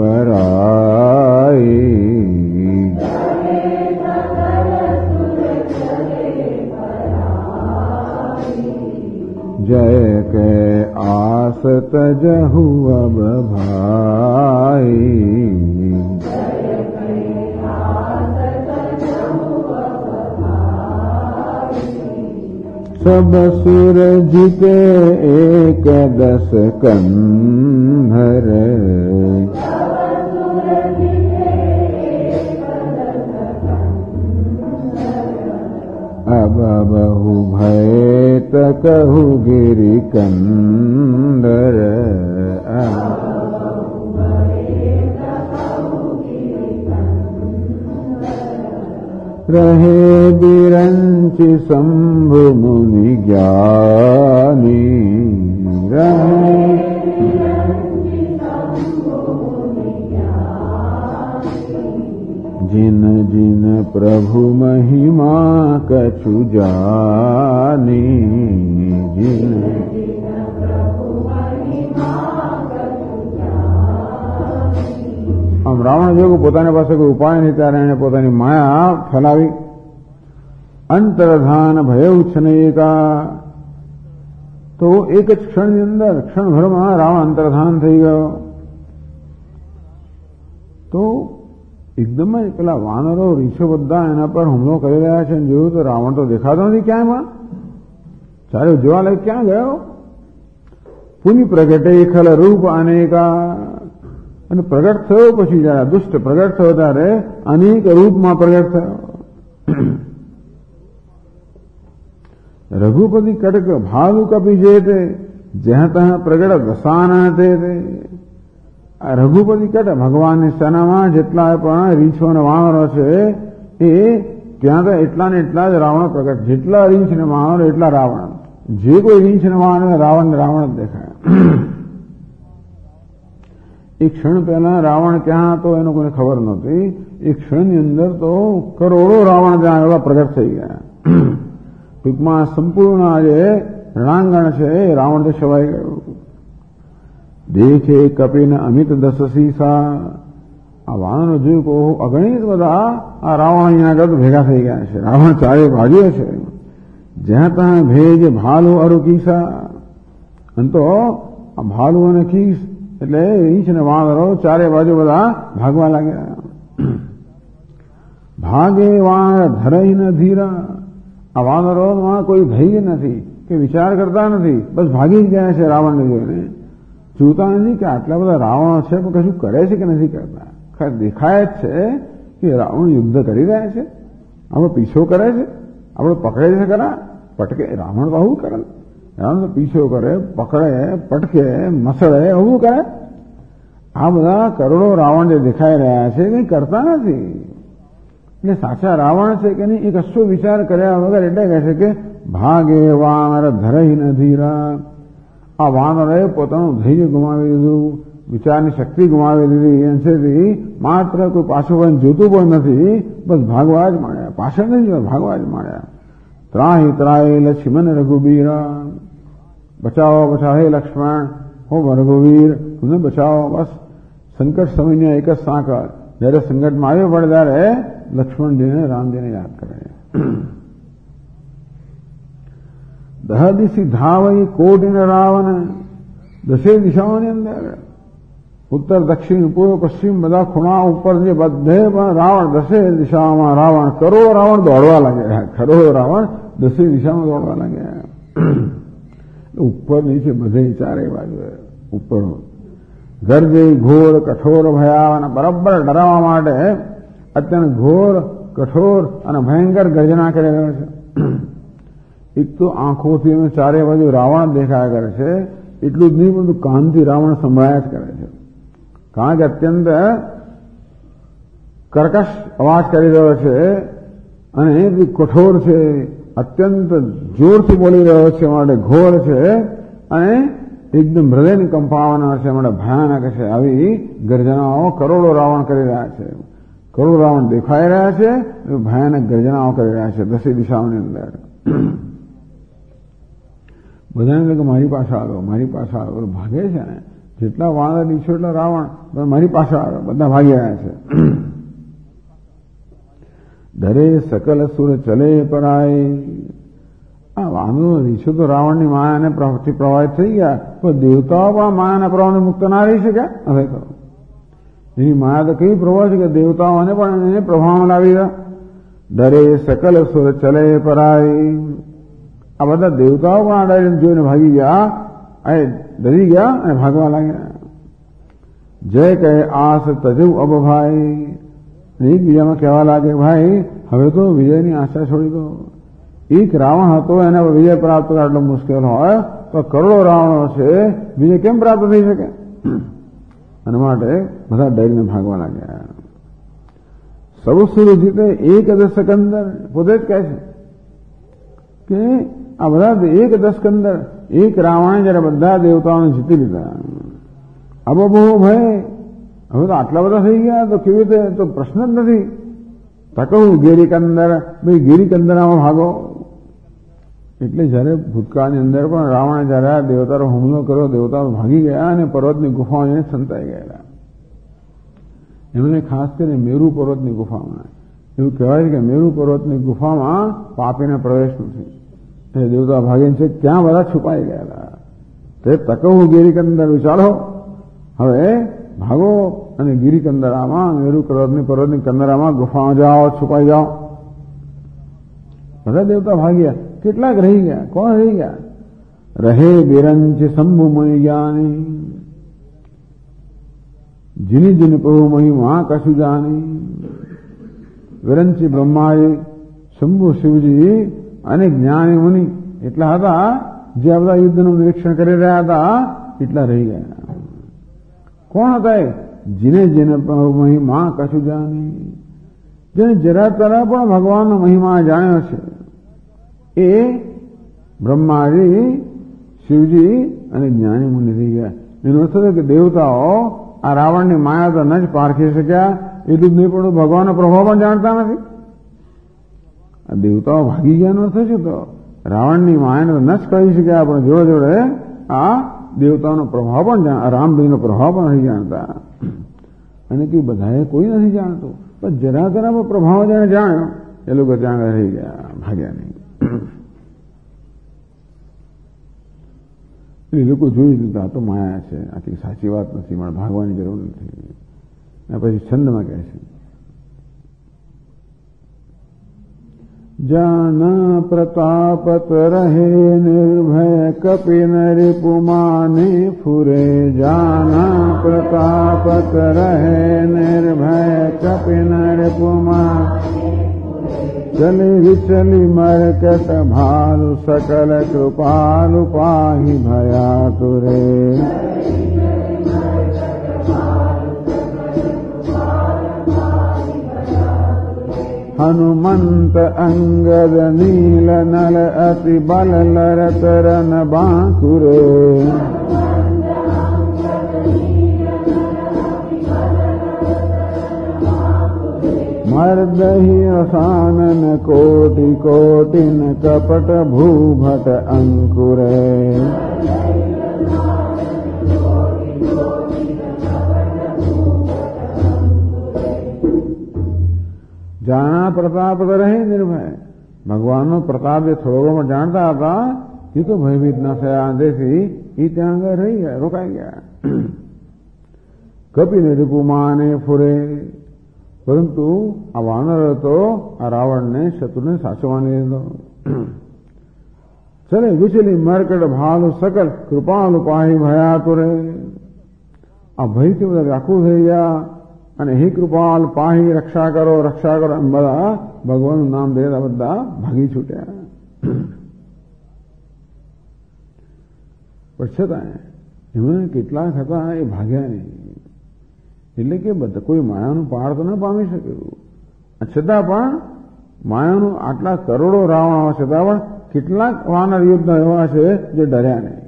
पराई जय के आस तजहु अब भाई सब सुर जिते एक दस कंधर अब बहु भय तकहु गिरि कंदर रहे बिरंचि शंभु मुनि ज्ञानी रहे जिन जिन प्रभु महिमा कछु जानी जिन આમ રાવણ જેવું પોતાની પાસે કોઈ ઉપાય નહીં ત્યારે એને પોતાની માયા ફેલાવી અંતર્ધાન ભય ઉછનયિકા તો એક જ ક્ષણની અંદર ક્ષણભરમાં રાવણ અંતર્ધાન થઈ ગયો તો એકદમ જ પેલા વાનરો રીછો બધા એના પર હુમલો કરી રહ્યા છે જોયું તો રાવણ તો દેખાતો નથી ક્યાંયમાં ચારે જોવા લાયક ક્યાં ગયો પુનિ પ્રગટે ખલ રૂપ અનેકા અને પ્રગટ થયો પછી જયારે દુષ્ટ પ્રગટ થયો ત્યારે અનેક રૂપમાં પ્રગટ થયો રઘુપતિ કટક ભાલુ કપી જે તે જ્યાં ત્યાં પ્રગટ દસાન તે આ રઘુપતિ કટ ભગવાનની સેનામાં જેટલા પણ રીંછો અને વાનરો છે એ ત્યાં તો એટલા ને એટલા જ રાવણ પ્રગટ જેટલા રીંછ ને વાનરો એટલા રાવણ જે કોઈ રીંછ ને વાનર રાવણ રાવણ જ દેખાય એક ક્ષણ પહેલા રાવણ ક્યાં હતો એનો કોઈને ખબર નહોતી એક ક્ષણની અંદર તો કરોડો રાવણ ત્યાં એવા પ્રગટ થઈ ગયા ટૂંકમાં સંપૂર્ણ આજે રણાંગણ છે એ રાવણથી છવાઈ ગયું દેખે કપિન અમિત દસ સીસા આ વાનરો જોયું કે અગણિત બધા આ રાવણ અહીંયા આગળ ભેગા થઈ ગયા છે રાવણ ચારે બાજુએ છે જ્યાં ત્યાં ભેજ ભાલુ અરુ કીસા અને તો આ ભાલુ અને કીસ એટલે રીંછ ને વાંદરો ચારે બાજુ બધા ભાગવા લાગ્યા. ભાગે વાણ ધરઈ ન ધીરા. આ વાંદરોમાં કોઈ ધૈર્ય નથી કે વિચાર કરતા નથી, બસ ભાગી જ ગયા છે રાવણને જોઈને. જોતા નથી કે આટલા બધા રાવણો છે પણ કશું કરે છે કે નથી કરતા. દેખાય જ છે કે રાવણ યુદ્ધ કરી રહ્યા છે, આપણો પીછો કરે છે, આપણે પકડે છે ખરા, પટકે. રાવણ તો આવું કરે, રાવણ તો પીછો કરે, પકડે, પટકે, મસળે, આવું કરે. આ બધા કરોડો રાવણ જે દેખાઈ રહ્યા છે કંઈ કરતા નથી. એટલે સાચા રાવણ છે કે નહીં એ કશો વિચાર કર્યા વગર એટલે કહે છે કે ભાગે વાનર ધરઈ ન ધીરા. આ વાનરે પોતાનું ધૈર્ય ગુમાવી દીધું, વિચારની શક્તિ ગુમાવી દીધી. એનાથી માત્ર કોઈ પાછું કોઈ જોતું પણ નથી, બસ ભાગવા જ માંડ્યા. પાછળ નથી જોવા, ભાગવા જ માંડ્યા. ત્રાહી ત્રાહી લક્ષ્મણ રઘુબીરા. બચાવો બચાવો હે લક્ષ્મણ, હો રઘુવીર, તમને બચાવો. બસ સંકટ સમયની એક જ સાંકળ, જયારે સંકટમાં આવ્યો પડે ત્યારે લક્ષ્મણજીને રામજીને યાદ કરે. દહદિશી ધાવઈ કોટિન રાવણ. દસે દિશાઓની અંદર ઉત્તર દક્ષિણ પૂર્વ પશ્ચિમ બધા ખૂણા ઉપર જે બધે પણ રાવણ, દસે દિશામાં રાવણ, કરોડો રાવણ દોડવા લાગ્યા. કરોડો રાવણ દસે દિશામાં દોડવા લાગ્યા. ઉપર નીચે બધે ચારે બાજુ ઉપર ગરજે ઘોર કઠોર ભયાવન. બરાબર ડરાવવા માટે અત્યંત ઘોર, કઠોર અને ભયંકર ગર્જના કરી રહ્યો છે. એક તો આંખોથી અમે ચારે બાજુ રાવણ દેખાયા કરે છે, એટલું જ નહીં પરંતુ કાનથી રાવણ સંભળાયા જ કરે છે. કારણ કે અત્યંત કર્કશ અવાજ કરી રહ્યો છે અને કઠોર છે, અત્યંત જોરથી બોલી રહ્યો છે માટે ઘોર છે અને એકદમ હૃદયને કંપાવનાર છે માટે ભયાનક છે. આવી ગર્જનાઓ કરોડો રાવણ કરી રહ્યા છે. કરોડો રાવણ દેખાઈ રહ્યા છે, ભયાનક ગર્જનાઓ કરી રહ્યા છે દસે દિશાઓની અંદર. બધાને લાગે મારી પાસે આવો, મારી પાસે આવો. ભાગે છે ને, જેટલા વાંદા નીચો એટલા રાવણ મારી પાસે આવે, બધા ભાગી રહ્યા છે. દરે સકલ સુર ચલે પરાય. આ વાંદો રીછો તો રાવણની માયાને પ્રભાવિત થઈ ગયા, પણ દેવતાઓ પણ માયાના પ્રભાવને મુક્ત ના રહી શક્યા. હવે તો એની માયા તો કેવી પ્રભાવ છે કે દેવતાઓને પણ એને પ્રભાવમાં લાવી દીધા. દરે સકલ સુર ચલે પરાય. આ બધા દેવતાઓ પણ આ ડાયરેક્ટ જોઈને ભાગી ગયા, ડરી ગયા અને ભાગવા લાગ્યા. જય કહે આસ તજુ અબ ભાઈ. એકબીજામાં કહેવા લાગે ભાઈ હવે તો વિજયની આશા છોડી દો. એક રાવણ હતો એને વિજય પ્રાપ્ત કરવા એટલો મુશ્કેલ હોય તો કરોડો રાવણો છે, વિજય કેમ પ્રાપ્ત થઈ શકે? અને માટે બધા ડરીને ભાગવા લાગ્યા. સૌ સુર જીતે એક 10 સિકંદર. પોતે જ કહે છે કે આ બધા 1 10 સિકંદર, એક રાવણે જયારે બધા દેવતાઓને જીતી લીધા. અબ બહુ ભય, હવે તો આટલા બધા થઈ ગયા તો કેવી રીતે, તો પ્રશ્ન જ નથી. તકવું ગિરિકંદર, ભાઈ ગિરિકંદરામાં ભાગો. એટલે જયારે ભૂતકાળની અંદર પણ રાવણે જયારે આ દેવતાનો હુમલો કર્યો, દેવતાઓ ભાગી ગયા અને પર્વતની ગુફાઓને સંતાઈ ગયેલા. એમને ખાસ કરીને મેરુ પર્વતની ગુફામાં એવું કહેવાય છે કે મેરુ પર્વતની ગુફામાં પાપીને પ્રવેશ નથી. એ દેવતા ભાગીને છે ત્યાં બધા છુપાઈ ગયેલા. તે તકવું ગિરિકંદર, વિચારો હવે ભાગો અને ગિરિકંદરામાં, મેરુ પર્વતની કંદરામાં ગુફામાં જાઓ, છુપાઈ જાઓ. બધા દેવતા ભાગ્યા. કેટલાક રહી ગયા? કોણ રહી ગયા? રહે બિરંચ શંભુ મય જ્ઞાની. જીની જીન પ્રભુ મહિમા કશું જાણી. વિરંચી બ્રહ્માજી, શંભુ શિવજી અને જ્ઞાની મુનિ એટલા હતા જે આ બધા યુદ્ધનું નિરીક્ષણ કરી રહ્યા હતા, એટલા રહી ગયા. કોણ હતા? જીને જેને મહિમા કશું જાણી. જેને જરા તરા પણ ભગવાનનો મહિમા જાણ્યો છે એ બ્રહ્માજી, શિવજી અને જ્ઞાની મુનિ થઈ ગયા. એનો અર્થ છે કે દેવતાઓ આ રાવણની માયા તો ન જ પારખી શક્યા, એટલું જ નહીં પણ ભગવાનનો પ્રભાવ પણ જાણતા નથી. આ દેવતાઓ ભાગી ગયાનો અર્થ છે તો રાવણની માયાને તો ન જ કહી શક્યા, પણ જોડે જોડે આ દેવતાઓનો પ્રભાવ પણ રામજીનો પ્રભાવ પણ નથી જાણતા. અને કે બધાએ કોઈ નથી જાણતું, પણ જરા જરા પ્રભાવ જેને જાણ્યો એ લોકો ત્યાં રહી ગયા, ભાગ્યા નહીં. એ લોકો જોઈ લીધું આ તો માયા છે, આથી સાચી વાત નથી, મારે ભાગવાની જરૂર નથી. અને પછી છંદમાં કહે છે જાના પ્રતાપત રહે નિર્ભય કપિન રિપુમાને ફુરે. જાના પ્રતાપત રહે નિર્ભય કપિન રિપુમા ચલી વિચલી મરકટ ભાલુ સકલ કૃપાલુ પાહી ભયા તુરે. હનુમંત અંગદ નીલ નલ અતિ બલ લરત રન બાંકુરે. મર્દહી અસાનન કોટિ કોટિન કપટ ભૂભટ અંકુરે. જાણા પ્રતાપ રહે નિર્ભય. ભગવાનનો પ્રતાપ જે થોડોમાં જાણતા હતા એ તો ભયભીત ન થયા આંધેથી એ ત્યાં આગળ રહી ગયા, રોકાઈ ગયા. કપિને રિપુમાને ફુરે. પરંતુ આ વાનર હતો આ રાવણને શત્રુને સાચવવાની લીધો. ચલે વિચલી મરકટ ભાલુ સકલ કૃપાલુ પાહી ભયા તુરે. આ ભયથી બધા વ્યાકુળ થઈ ગયા અને હે કૃપાલ પાહી રક્ષા કરો એમ બધા ભગવાનનું નામ દેતા બધા ભાગી છૂટ્યા. પણ છતાં એમને કેટલાક હતા એ ભાગ્યા નહીં. એટલે કે બધા કોઈ માયાનું પાર તો ન પામી શક્યું. છતાં પણ માયાનું આટલા કરોડો રાવણ હોવા છતાં પણ કેટલાક વાનર યુદ્ધ એવા છે જે ડર્યા નહીં.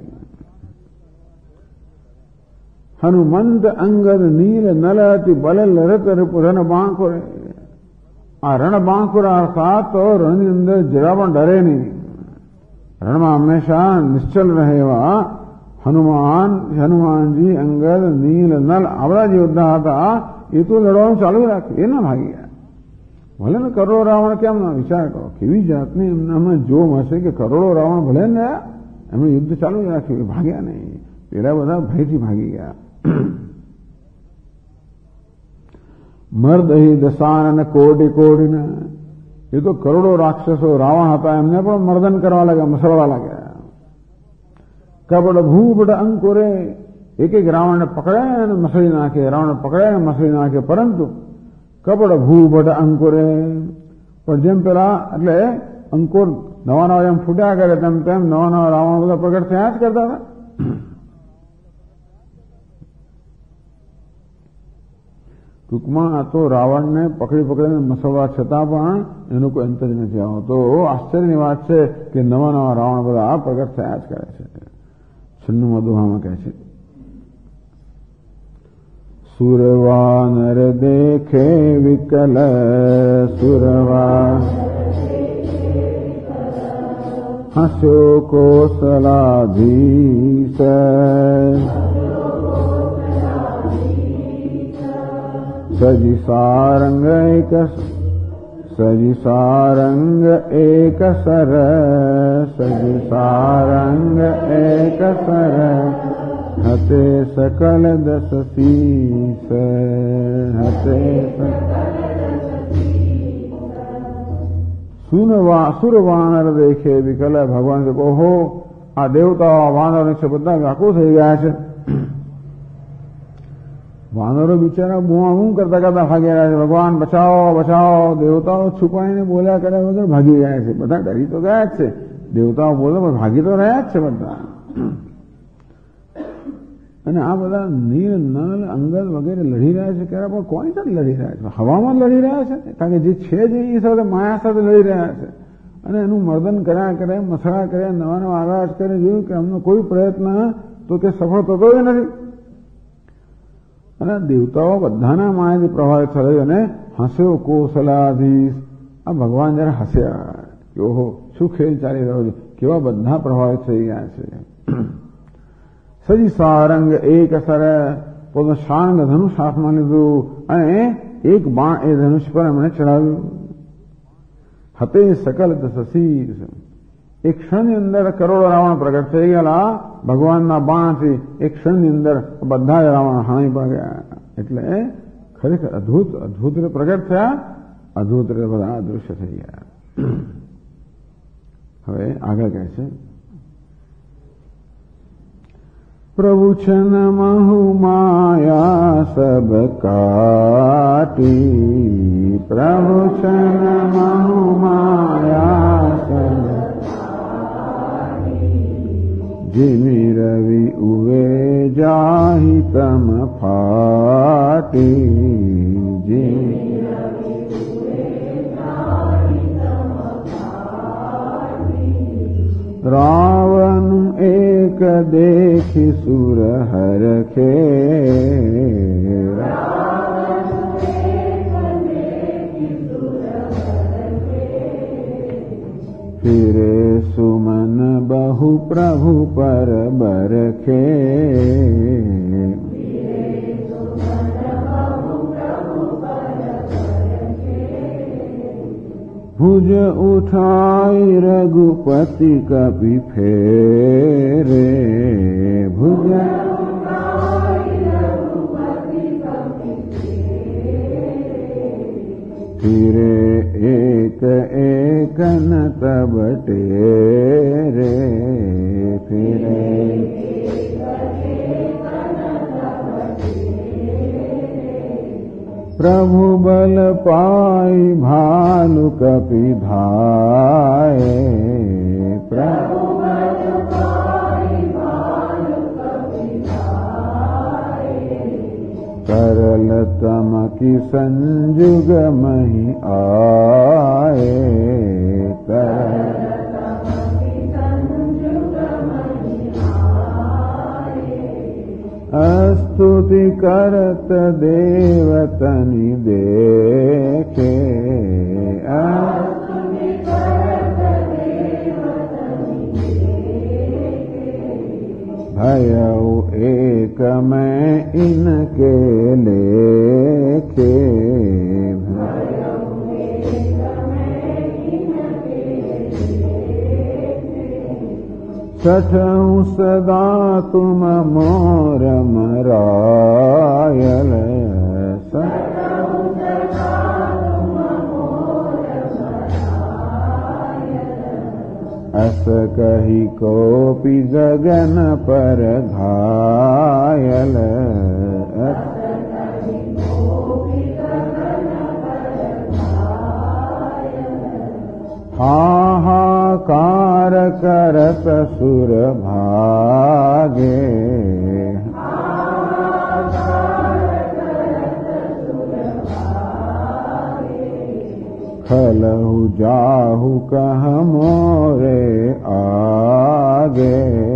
હનુમંત અંગદ નીલ નલ અતિ બલ લરત રણ બાંકુરે. આ રણ બાંકુરા અર્થાત તો રણની અંદર જરા પણ ડરે નહીં, રણમાં હંમેશા નિશ્ચલ રહે એવા હનુમાનજી અંગદ નીલ નલ આવડા જે યોદ્ધા હતા એ તો લડવાનું ચાલુ રાખ્યું, એ ના ભાગી ગયા. ભલે ને કરોડો રાવણ કેમ ના વિચાર કરો, કેવી જાતની એમનામાં જોમ હશે કે કરોડો રાવણ ભલે ને ગયા એમણે યુદ્ધ ચાલુ રાખ્યું, ભાગ્યા નહીં. પેલા બધા ભયથી ભાગી ગયા. મર્દહી દશાનન કોટી કોટીના. એ તો કરોડો રાક્ષસો રાવણ હતા એમને પણ મર્દન કરવા લાગ્યા, મસળવા લાગ્યા. કપડ ભૂપડ અંકુરે. એક એક રાવણને પકડે અને મસળી નાખે, રાવણને પકડે અને મસળી નાખે. પરંતુ કપડ ભૂપડ અંકુરે. પણ જેમ પેલા એટલે અંકુર નવા નવા જેમ ફૂટ્યા કરે તેમ તેમ નવા નવા રાવણ બધા પ્રગટ થયા જ કરતા હતા. ટૂંકમાં આ તો રાવણને પકડીને મસળવા છતાં પણ એનો કોઈ અંત જ નથી આવતો. આશ્ચર્યની વાત છે કે નવા નવા રાવણ બધા પ્રગટ થયા જ કરે છે. 96 દોહામાં કહે છે સુરવા નર દેખે વિકલ. સુરવા હસ્યો કોસલાધીશ. સજી સારંગ એક સજી સર. સજી સારંગ એક સર. હતે સકલ દસ શીસ. હતે સુર વાનર દેખે વિકલ. ભગવાન કે ઓહો આ દેવતાઓ વાનર છે બધા વ્યાકુળ થઈ ગયા છે. વાનરો બિચારા બૂમ કરતા કરતા ભાગી રહ્યા છે. ભગવાન બચાવો બચાવો. દેવતાઓ છુપાઈને બોલ્યા કર્યા વગર ભાગી ગયા છે. બધા ડરી તો ગયા જ છે, દેવતાઓ બોલે પણ ભાગી તો રહ્યા જ છે બધા. અને આ બધા નીલ નલ અંગદ વગેરે લડી રહ્યા છે ક્યારે પણ કોની સાથે લડી રહ્યા છે? હવામાં લડી રહ્યા છે, કારણ કે જે છે જે એ સાથે માયા સાથે લડી રહ્યા છે. અને એનું મર્દન કર્યા કરે, મસળા કર્યા, નવા નવા આઘાત કરે, જોયું કે એમનો કોઈ પ્રયત્ન તો તે સફળ થતો જ નથી. અને દેવતાઓ બધાના માયાથી પ્રભાવિત થઈ અને હસ્યો કોસલાધીશ. આ ભગવાન જયારે હસ્યા કે ઓહો શું ખેલ ચાલી રહ્યો છે, કેવા બધા પ્રભાવિત થઈ ગયા છે. સજી સારંગ એક સર. પોતાનું શાંગ ધનુષ હાથમાં લીધું અને એક બાણ એ ધનુષ પર એમણે ચડાવ્યું. હતે સકલ દશશીસ. એક ક્ષણની અંદર કરોડો રાવણ પ્રગટ થઈ ગયેલા ભગવાનના બાણથી. એક ક્ષણની અંદર બધા જ રાવણ હાણી પણ ગયા. એટલે ખરેખર અદભુત અદભુત રીતે પ્રગટ થયા, અદભુત રીતે બધા અદૃશ્ય થઈ ગયા. હવે આગળ કહે છે, प्रभु छन महु माया सब काटी, प्रभु छन महु माया सब जिमि रवि उवे जाहि तम फाटी, जिमि रावण एक देखि सुर हरखे, फिरे सुमन बहु प्रभु पर बरखे, भुज उठाई रघुपति कपि फेरे, भुज फिरे एक एक न तब टेरे, फिरे प्रभु बल पाई भालु कपि धाये, प्रभु बल पाई भालु कपि धाये, करल तम की संजुग महि आए, करल स्तुति करत देवतनि देखे, स्तुति करत देवतनि देखे, भयउ एक मैं इनके लेखे, भयउ एक मैं इनके लेखे, सठहु सदा तुम मोर मरायल, सठहु सदा तुम मोर मरायल, अस कहि कोपि गगन पर घायल, अस कहि कोपि गगन पर घायल, हाहाकार करत सुर भागे, खलहु जाहु कह मोरे आगे,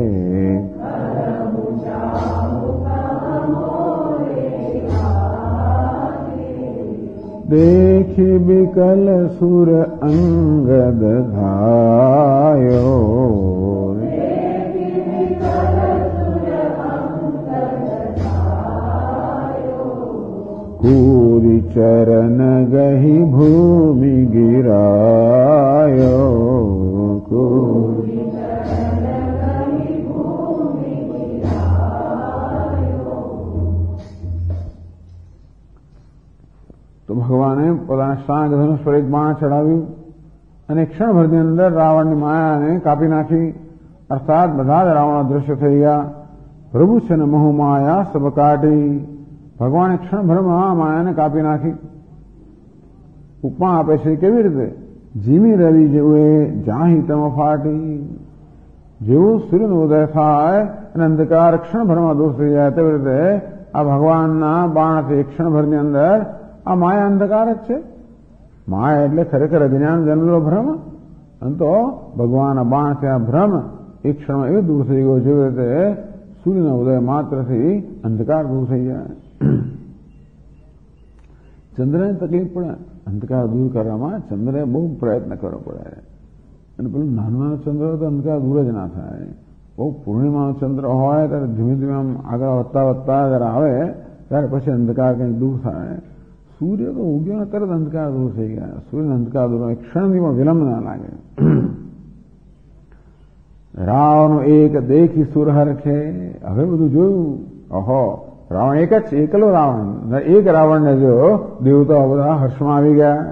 खलहु जाहु कह मोरे आगे, देखि बिकल सुर अंगद घायो, देखि बिकल सुर अंगद घायो, कूरि चरण गहि भूमि गिरायो, कूरि चरण गहि भूमि गिरायो. તો ભગવાને પોતાના શાંગ ધનુષ પર એક બાણ ચડાવ્યું અને ક્ષણભરની અંદર રાવણની માયાને કાપી નાખી. અર્થાત બધા જ રાવણો દૃશ્ય થઈ ગયા. પ્રભુ છે ને મોહ માયા સબ કાઢી. ભગવાને ક્ષણભરમાં માયાને કાપી નાખી. ઉપમા આપે છે કેવી રીતે? જીમી રવિ જેવું એ જાહી તમ ફાટી. જેવું સૂર્યનો ઉદય થાય અને અંધકાર ક્ષણભરમાં દૂર થઈ જાય તેવી રીતે આ ભગવાનના બાણથી ક્ષણભરની અંદર આ માયા અંધકાર જ છે. માયા એટલે ખરેખર અજ્ઞાન જન્મેલો ભ્રમ. અને તો ભગવાનના બાણથી આ ભ્રમ એક ક્ષણમાં એવો દૂર થઈ ગયો જેવી રીતે સૂર્યના ઉદય માત્રથી અંધકાર દૂર થઈ જાય. ચંદ્રને તકલીફ પડે અંધકાર દૂર કરવામાં. ચંદ્રે બહુ પ્રયત્ન કરવો પડે. અને પેલું નાનો ચંદ્ર તો અંધકાર દૂર જ ના થાય. બહુ પૂર્ણિમાનો ચંદ્ર હોય ત્યારે ધીમે ધીમે આમ આગળ વધતા વધતા જયારે આવે ત્યારે પછી અંધકાર કંઈક દૂર થાય. સૂર્ય તો ઉગ્યો તરત અંધકાર દૂર થઈ ગયા. સૂર્યનો અંધકાર દૂર એક ક્ષણથી પણ વિલંબ ના લાગે. રાવણ એક દેખી સુર હરખે. હવે બધું જોયું. ઓહો, રાવણ એક જ છે, એકલો રાવણ. એક રાવણને જો દેવતાઓ બધા હર્ષમાં આવી ગયા.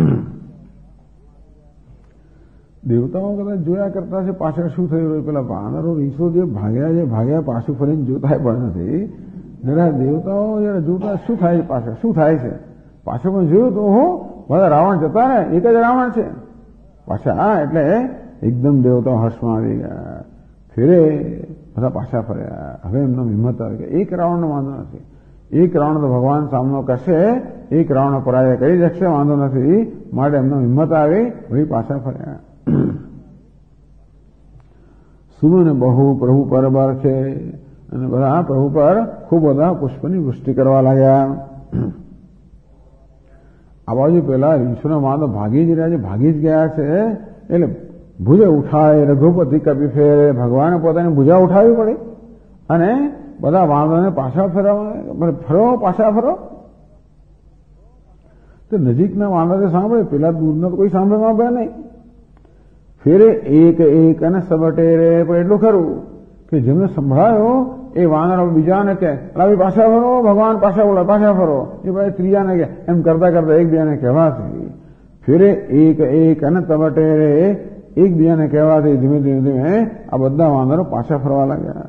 દેવતાઓ કદાચ જોયા કરતા છે પાછળ શું થયું રહ્યું. પેલા વાનરો રીસો જે ભાગ્યા પાછું ફરીને જોતા પણ નથી. જરા દેવતાઓ જરા જોતા શું થાય પાછળ શું થાય છે. પાછળ પણ જોયું તો ઓહો, બધા રાવણ જતા ને, એક જ રાવણ છે પાછા. એટલે એકદમ દેવતાઓ હર્ષમાં આવી ગયા. ફેરે બધા પાછા ફર્યા. હવે એમનો હિંમત આવી ગયા. એક રાવણનો વાંધો નથી. એક રાવણ તો ભગવાન સામનો કરશે, એક રાવણ પરાજય કરી શકશે, વાંધો નથી. માટે એમનો હિંમત આવી, વળી પાછા ફર્યા. સુમન બહુ પ્રભુ પર છે અને બધા પ્રભુ પર ખૂબ બધા પુષ્પની વૃષ્ટિ કરવા લાગ્યા. આ બાજુ પેલા રીંછનો વાંધો ભાગી જ રહ્યા છે, ભાગી જ ગયા છે. એટલે ભુજા ઉઠાય, રઘુપતિ કપી ફેરે. ભગવાને પોતાની ભુજા ઉઠાવવી પડે અને બધા વાંદરાને પાછા ફરો, પાછા ફરો. તો નજીકના વાંદરા સાંભળે, પેલા દૂરના તો કોઈ સાંભળવા બે નહીં. ફેરે એક એક અને સબટે રે. પણ એટલું ખરું કે જેમને સંભળાયો એ વાંદરા બીજાને કે પાછા ફરો, ભગવાન પાછા બોલા, પાછા ફરો. એ ભાઈ ત્રીજાને કે એમ કરતા કરતા એકબીજાને કહેવાથી ફેરે એક એક અને તબટે રે. એકબીજાને કહેવાથી ધીમે ધીમે ધીમે આ બધા વાંદરો પાછા ફરવા લાગ્યા.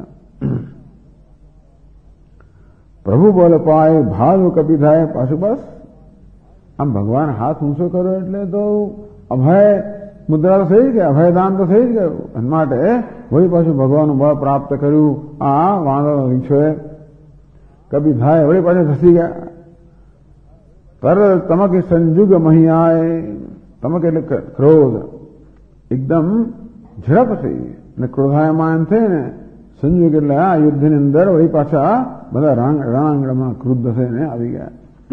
પ્રભુ બોલ પાય ભાવ કપી થાય. પાછું બસ આમ ભગવાન હાથ ઊંચો કર્યો એટલે તો અભય મુદ્રા તો થઈ જ ગયા, અભયદાન તો થઈ જ ગયું. એના માટે વળી પાછું ભગવાનનું બળ પ્રાપ્ત કર્યું. આ વાંદરો રીંછોએ કપી થાય, વળી પાછા ધસી ગયા. તરત તમક સંજુગ મહિયાય. તમક એટલે ક્રોધ, એકદમ ઝડપથી અને ક્રોધાયમાન થઈને સંયુગ એટલે આ યુદ્ધની અંદર વળી પાછા બધા રણાંગણમાં ક્રુદ્ધ થઈને આવી ગયા.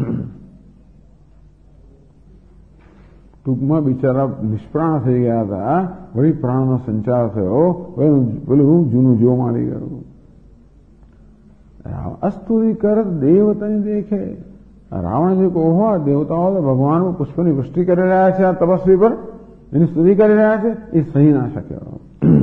ટૂંકમાં બિચારા નિષ્પ્રાણ થઈ ગયા હતા. વળી પ્રાણનો સંચાર થયો. પેલું જૂનું જોવામાં આવી ગયું. અસ્તુતિ કરત દેવતને દેખે. રાવણ જે કહો દેવતાઓ ભગવાન પુષ્પની વૃષ્ટિ કરી રહ્યા છે આ તપસ્વી પર, એની સ્તુતિ કરી રહ્યા છે, એ સહી ના શક્યો.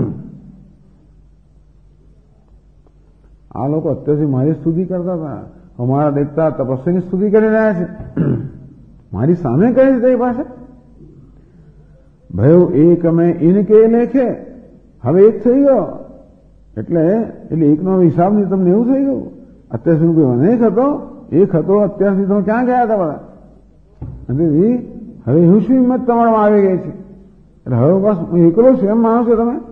આ લોકો અત્યારથી મારી સ્તુતિ કરતા હતા, અમારા દેખતા તપસ્વીની સ્તુતિ કરી રહ્યા છે. મારી સામે કરી છે એ પાસે ભયો એક અમે એને કે લેખે. હવે એક થઈ ગયો એટલે એકનો હિસાબ નહીં. તમને એવું થઈ ગયું અત્યાર સુધી કોઈ અનેક હતો, એક હતો, અત્યાર સુધી તમે ક્યાં ગયા હતા બધા? હવે હું શું હિંમત તમારામાં આવી ગઈ છે? એટલે હવે બસ હું એકલો છું એમ માનો છો તમે?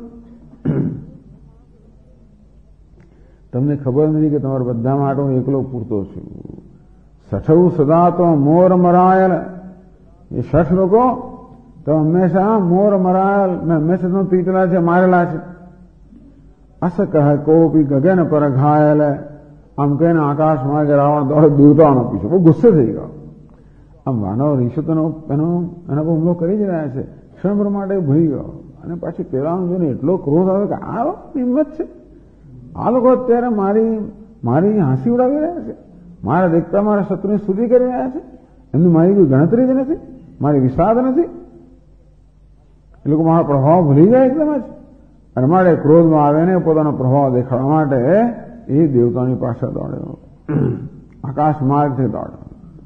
તમને ખબર નથી કે તમારા બધા માટે હું એકલો પૂરતો છું. સઠવું સદા તો મોર મરાયેલ. એ શઠ લોકો તો હંમેશા મોર મરાયેલ, હંમેશા તો પીટલા છે, મારેલા છે. અસ કહે કોપી ગગન પર ઘાયલ. આમ કહીને આકાશમાં કે રાવણ દોડ દેવતાઓનો પીછો બહુ ગુસ્સે થઈ ગયો. આમ માનવ રીછો એના પર હુમલો કરી જ રહ્યા છે. ક્ષણભર માટે ભૂલી ગયો અને પાછી પેલાનો જોઈને એટલો ક્રોધ આવે કે આ હિંમત છે. આ લોકો અત્યારે મારી હાંસી ઉડાવી રહ્યા છે, મારા દેખતા મારા શત્રુની સ્તુતિ કરી રહ્યા છે. એમની મારી કોઈ ગણતરી જ નથી, મારી વિષાદ નથી. એ લોકો મારો પ્રભાવ ભૂલી જાય એકદમ જ. અને માટે ક્રોધમાં આવે ને પોતાનો પ્રભાવ દેખાડવા માટે એ દેવતાની પાછળ દોડ્યો, આકાશ માર્ગથી દોડ્યો.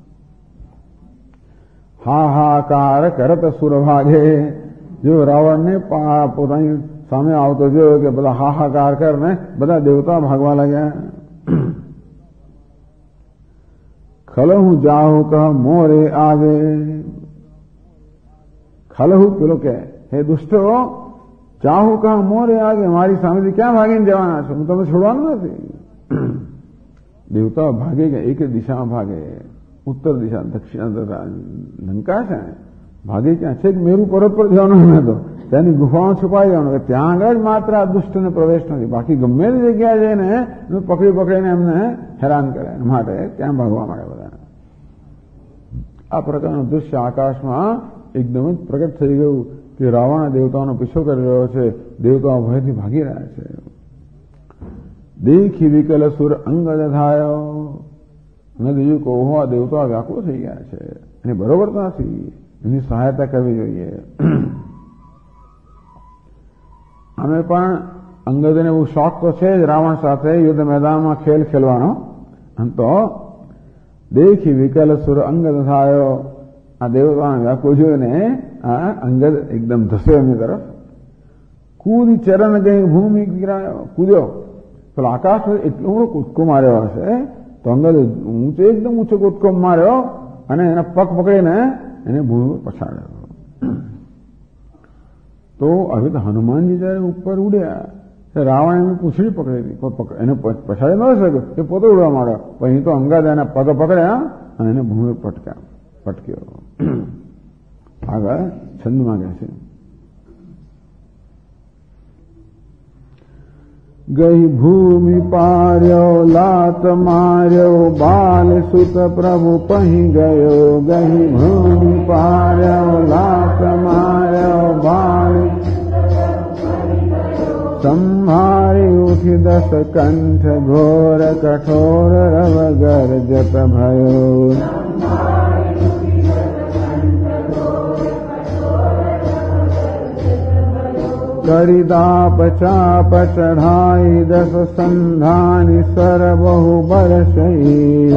હાહાકાર કરત સુરભાગે. જો રાવણને પોતાની સામે આવતો જોયો કે બધા હાહાકાર કરીને બધા દેવતા ભાગવા લાગ્યા. ખલહુ જાહુ કહ મોરે આગે. ખલહુ પેલો કે હે દુષ્ટો, જાહુ કહ મોરે આગે. મારી સામેથી ક્યાં ભાગીને જવાના છો? હું તમને છોડવાનું નથી. દેવતાઓ ભાગે કે એક દિશામાં ભાગે, ઉત્તર દિશા, દક્ષિણ લંકા છે ભાગે ક્યાં છે? મેરુ પર્વત પર જવાનું અમે તો ત્યાંની ગુફામાં છુપાઈ જવાનું. ત્યાં આગળ જ માત્ર આ દુષ્ટને પ્રવેશ નથી, બાકી ગમે તે જગ્યાએ જઈને પકડીને એમને હેરાન કરે. માટે ત્યાં ભાગવા મળે બધા. આ પ્રકારનું દૃશ્ય આકાશમાં એકદમ જ પ્રગટ થઈ ગયું કે રાવણ દેવતાઓનો પીછો કરી રહ્યો છે, દેવતાઓ ભયથી ભાગી રહ્યા છે. દેખી વિકલ સુર અંગ દધાયો. અને બીજું કહો આ દેવતાઓ વ્યાકુળ થઈ ગયા છે, અને બરોબર તો નથી, એની સહાયતા કરવી જોઈએ. અમે પણ અંગદને એવું શોખ તો છે જ રાવણ સાથે યુદ્ધ મેદાનમાં ખેલ ખેલવાનો. તો દેખી વિકલ સુર અંગદ થાયો. આ દેવતાનો વ્યાકુળ જોઈને આ અંગદ એકદમ ધસ્યો એમની તરફ. કૂદી ચરણ ગઈ ભૂમિ ગિરાયો, કૂદ્યો. પેલો આકાશ એટલો બધો કૂદકો માર્યો હશે તો અંગદ એકદમ ઊંચો કૂદકો માર્યો અને એના પગ પકડીને એને ભૂમિ પર પછાડ્યો. તો હવે તો હનુમાનજી જયારે ઉપર ઉડ્યા રાવણ એની પૂંછડી પકડી હતી, એને પછાડી ન શક્યો, એ પોતે ઉડવા માંડ્યો. પછી તો અંગદ એના પગ પકડ્યા અને એને ભૂમિ પટક્યો. આગળ છંદમાં કહે છે, ગઈ ભૂમિ પાર્યો લાત માર્યો બાલ સુત પ્રભુ પહી ગયો. ગઈ ભૂમિ પાર્યો લાત માર્યો બાલ સંભાળી ઉઠી દસ કંઠ ઘોર કઠોર રવ ગર્જત ભયો. કરી દાપ ચાપ ચઢાઈ દસ સંધાની સર બહુ બરસઈ.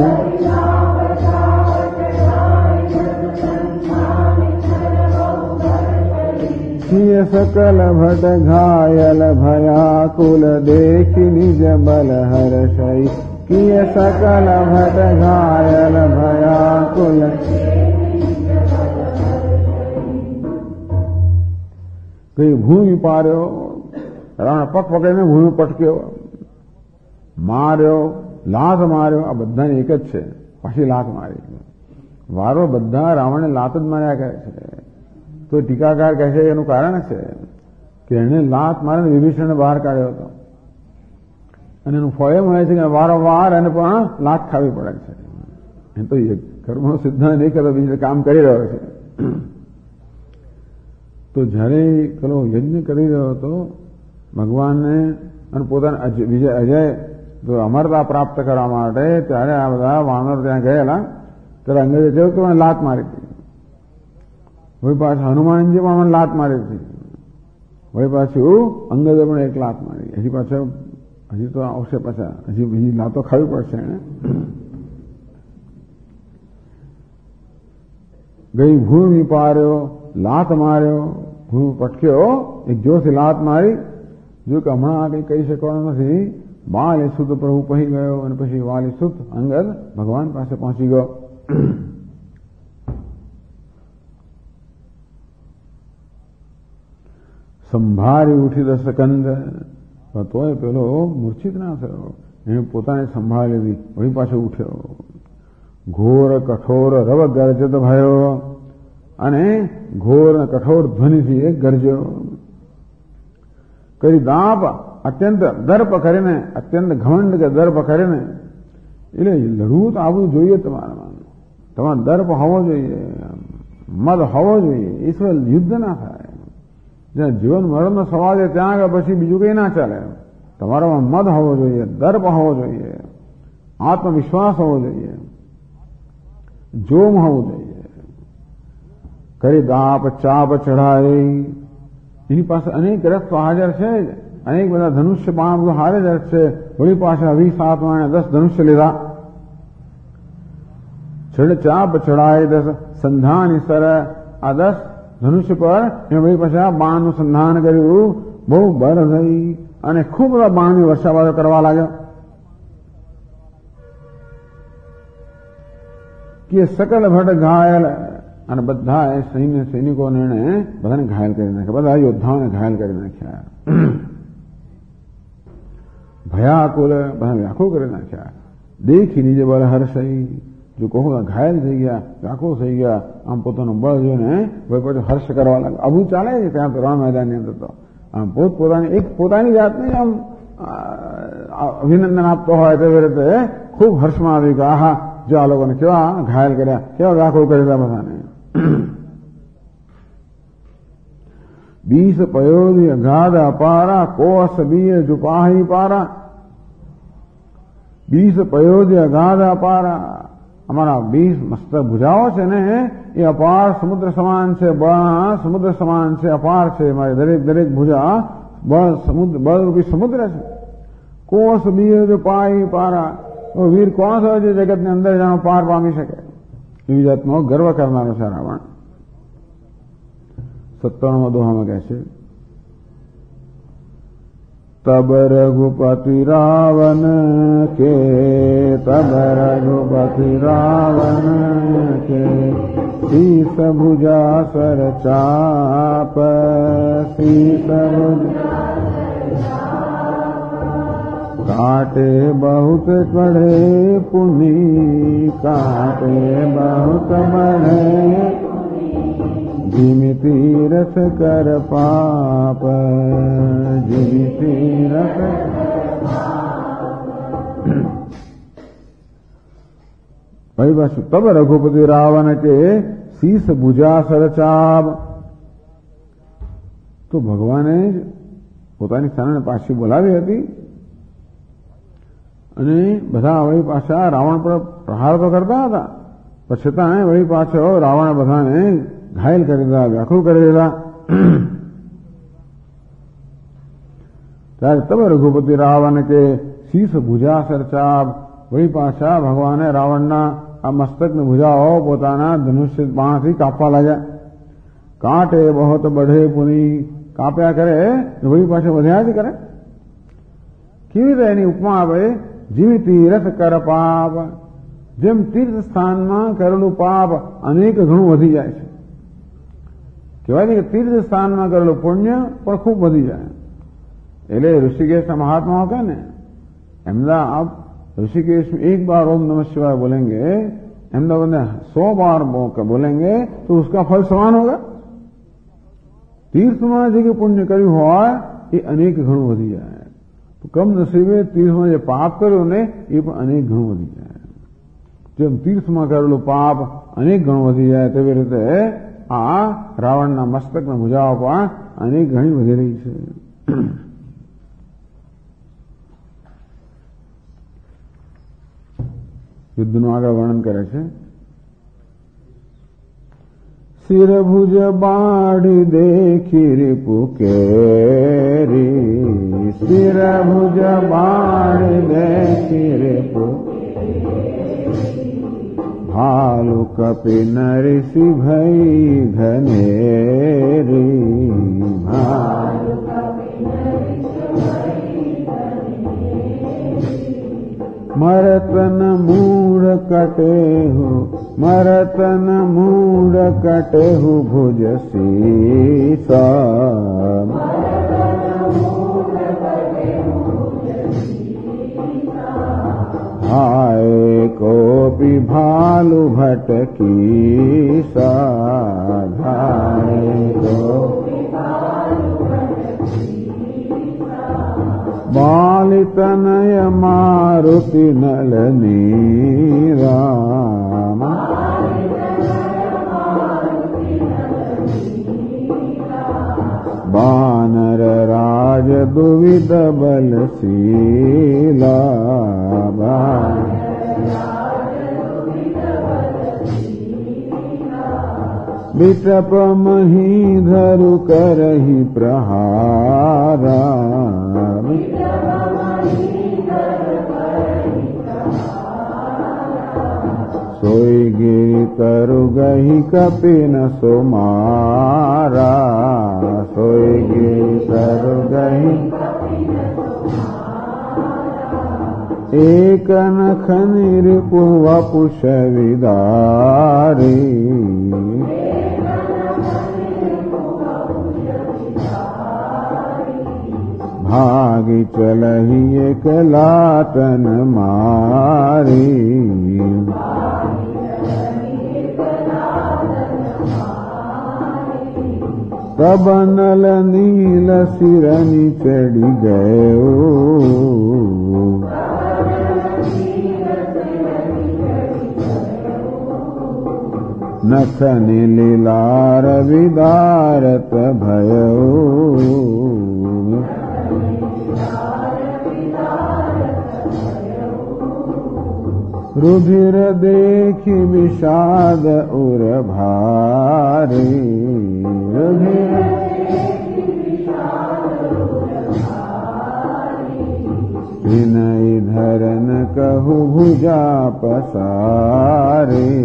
કિય સકલ ભટ ઘાયલ ભયાકુલ દેખી નિજ બલ હર્ષઈ. કિય સકલ ભટ ઘાયલ ભયાકુલ. કઈ ભૂમિ પાર્યો, રાવણ પગ પકડીને ભૂમિ પટક્યો, માર્યો, લાત માર્યો. આ બધાને એક જ છે, પાછી લાત મારી. વારો બધા રાવણે લાત જ માર્યા કહે છે. તો ટીકાકાર કહે છે એનું કારણ છે કે એને લાત મારીને વિભીષણને બહાર કાઢ્યો હતો અને એનું ફળ એમ હોય છે કે વારંવાર એને પણ લાત ખાવી પડે છે. એ તો કર્મનો સિદ્ધાંત નહીં કરતો, બીજું કામ કરી રહ્યો છે. તો જયારે પેલો યજ્ઞ કરી રહ્યો હતો ભગવાનને અને પોતાના અજય તો અમરતા પ્રાપ્ત કરવા માટે, ત્યારે આ બધા વાનર ત્યાં ગયેલા ત્યારે અંગ્રેજે કહ્યું કે મને લાત મારી હતી. વળી પાછું હનુમાનજી પણ મને લાત મારી હતી. વળી પાછું અંગદે પણ એક લાત મારી. હજી પાછળ હજી તો આવશે, પાછા હજી બીજી લાતો ખાવી પડશે એને. ગઈ ભૂમિ પાર્યો લાત માર્યો, ભૂમિ પટક્યો, એક જોરથી લાત મારી. જો કે હમણાં આ કંઈ કહી શકવાનું નથી. બાલી સુત પ્રભુ પહી ગયો અને પછી વાલી સુત અંગદ ભગવાન પાસે પહોંચી ગયો. સંભાળી ઉઠી દસ કંદ. તોય પેલો મૂર્છિત ના થયો, એને પોતાને સંભાળી લીધી. વળી પાછો ઉઠ્યો. ઘોર કઠોર રવ ગર્જત ભયો. અને ઘોર કઠોર ધ્વનિથી એક ગરજ્યો. કરી દાપ અત્યંત દર્પ કરીને, અત્યંત ઘમંડ કે દર્પ કરીને. એટલે લડવું તો આવું જોઈએ તમારામાં. તમારો દર્પ હોવો જોઈએ, મદ હોવો જોઈએ. ઈશ્વર યુદ્ધ ના થાય. જ્યાં જીવન મરણનો સવાલ છે ત્યાં આગળ પછી બીજું કંઈ ના ચાલે. તમારામાં મદ હોવો જોઈએ, દર્પ હોવો જોઈએ, આત્મવિશ્વાસ હોવો જોઈએ, જોમ હોવું જોઈએ. કરી દાપ ચાપ ચઢાઈ. એની પાસે અનેક રસ્તો હાજર છે જ, અનેક બધા ધનુષ્ય બાણ બધું હારે જ છે. વળી પાછા 20 માં 10 ધનુષ્ય લીધા. છેડે ચાપ ચઢાઈ 10 સંધાની સર. આ 10 ધનુષ્ય પર એ વળી પાછા બાણનું સંધાન કર્યું. બહુ બળ થઈ અને ખૂબ બધા બાણની વર્ષાવાળો કરવા લાગ્યો. કે સકલ ભટ્ટ ઘાયલ. અને બધા સૈનિકોને બધાને ઘાયલ કરી નાખ્યા, બધા યોદ્ધાઓને ઘાયલ કરી નાખ્યા. ભયાકુલ, બધા વ્યાકુળ કરી નાખ્યા. દેખી નીચે બળ હર્ષઈ. જો કહું ઘાયલ થઈ ગયા, વ્યાકુળ થઈ ગયા, આમ પોતાનું બળ જોઈને પછી હર્ષ કરવા લાગ્યા. આવું ચાલે છે ત્યાં તો રણ મેદાનની અંદર. તો આમ પોતાની જાતને આમ અભિનંદન આપતો હોય તેવી રીતે ખૂબ હર્ષમાં આવી ગયા. આહા, જો આ લોકોને કેવા ઘાયલ કર્યા, કેવા વ્યાકુળ કરેલા બધાને. 20 પયોધી અગાધ અપારા કોસ બીય જુપાહી પારા. 20 પયોધી અગાધ અપારા. અમારા 20 મસ્ત ભુજાઓ છે ને એ અપાર સમુદ્ર સમાન છે, સમુદ્ર સમાન છે, અપાર છે. મારી દરેક ભુજા બળ રૂપી સમુદ્ર છે. કોષ બીજ પાઈ પારા, વીર કોણ છે જે જગતની અંદર જાણો પાર પામી શકે? એવી જાતનો ગર્વ કરનારો છે રાવણ. 57મા દોહામાં કહે છે, तब रघुपति रावण के, तब रघुपति रावण के, शीस भुजा सर चाप, शीस भुजा काटे बहुत बढ़े पुनि, काटे बहुत बढ़े जिमि तीरथ कर पाप, जिमि तीरथ। भाई बस तब रघुपति रावण के शीस भुजा सरचाप, तो ભગવાને પોતાની સેનાને પાછી બોલાવી હતી અને બધા વળી પાછા રાવણ પર પ્રહાર તો કરતા હતા, પણ છતાં વળી પાછો રાવણ બધાને ઘાયલ કરી દીધા, વ્યાકુળ કરી દીધા. ત્યારે તબ રઘુપતિ રાવણ કે શીશ ભુજા સરચાપ, વળી પાછા ભગવાને રાવણના આ મસ્તકની ભુજાઓ પોતાના ધનુષ્ય બાણથી કાપવા લાગ્યા. કાંટે બહોત બઢે પુની, કાપ્યા કરે વળી પાછા વધ્યા જ કરે. કેવી રીતે એની ઉપમા આપે? જીવી તીરથ કર પાપ, જેમ તીર્થ સ્થાનમાં કરેલું પાપ અનેક ઘણું વધી જાય છે. કહેવાય કે તીર્થ સ્થાનમાં કરેલું પુણ્ય પણ ખૂબ વધી જાય. એટલે ऋषिकेश महात्मा कहते हैं अहमदा आप ऋषिकेश में एक बार ओम नमः शिवाय बोलेंगे, अहमदाबाद में 100 बार बोलेंगे तो उसका फल समान होगा. तीर्थમાં જે પુણ્ય કર્યું હોય એ અનેક ઘણું વધી જાય. તો કમ નસીબે તીર્થમાં જે પાપ કર્યું ને એ પણ અનેક ઘણું વધી જાય. જેમ તીર્થમાં કરેલું પાપ અનેક ઘણું વધી જાય તેવી રીતે આ રાવણના મસ્તકના ભુજાઓ પણ અનેક ઘણી વધી રહી છે. યુદ્ધનું આગળ વર્ણન કરે છે. सिर भुज बाढ़ी देखी रिपु केरी, सिर भुज बाढ़ी देखी रिपु, भालु कपि नरिषि भई घनेरी, भालु मरतन मूढ़ कटेहु, मरतन मूढ़ कटेहु भुज सीसा, हाय कोपि भालु भटकीसा, हाय कोपि बालितनय मारुति नल नीरा, बानर राज दुविध बलशीला, बिटप महीधरु करहि प्रहारा, सोई गिरि तरु गहि कपिन सुमारा, सोई गिरि तरु गहि एक नख निरिपु वपुष विदारी, भागी चलहि एक लाटन मारी, तब नल नील सिरनि चढ़ी गयो, नख नीलार विदारत भयो, रुधिर देखि विषाद उर भारी, रुधिर कहु भुजा पसारे।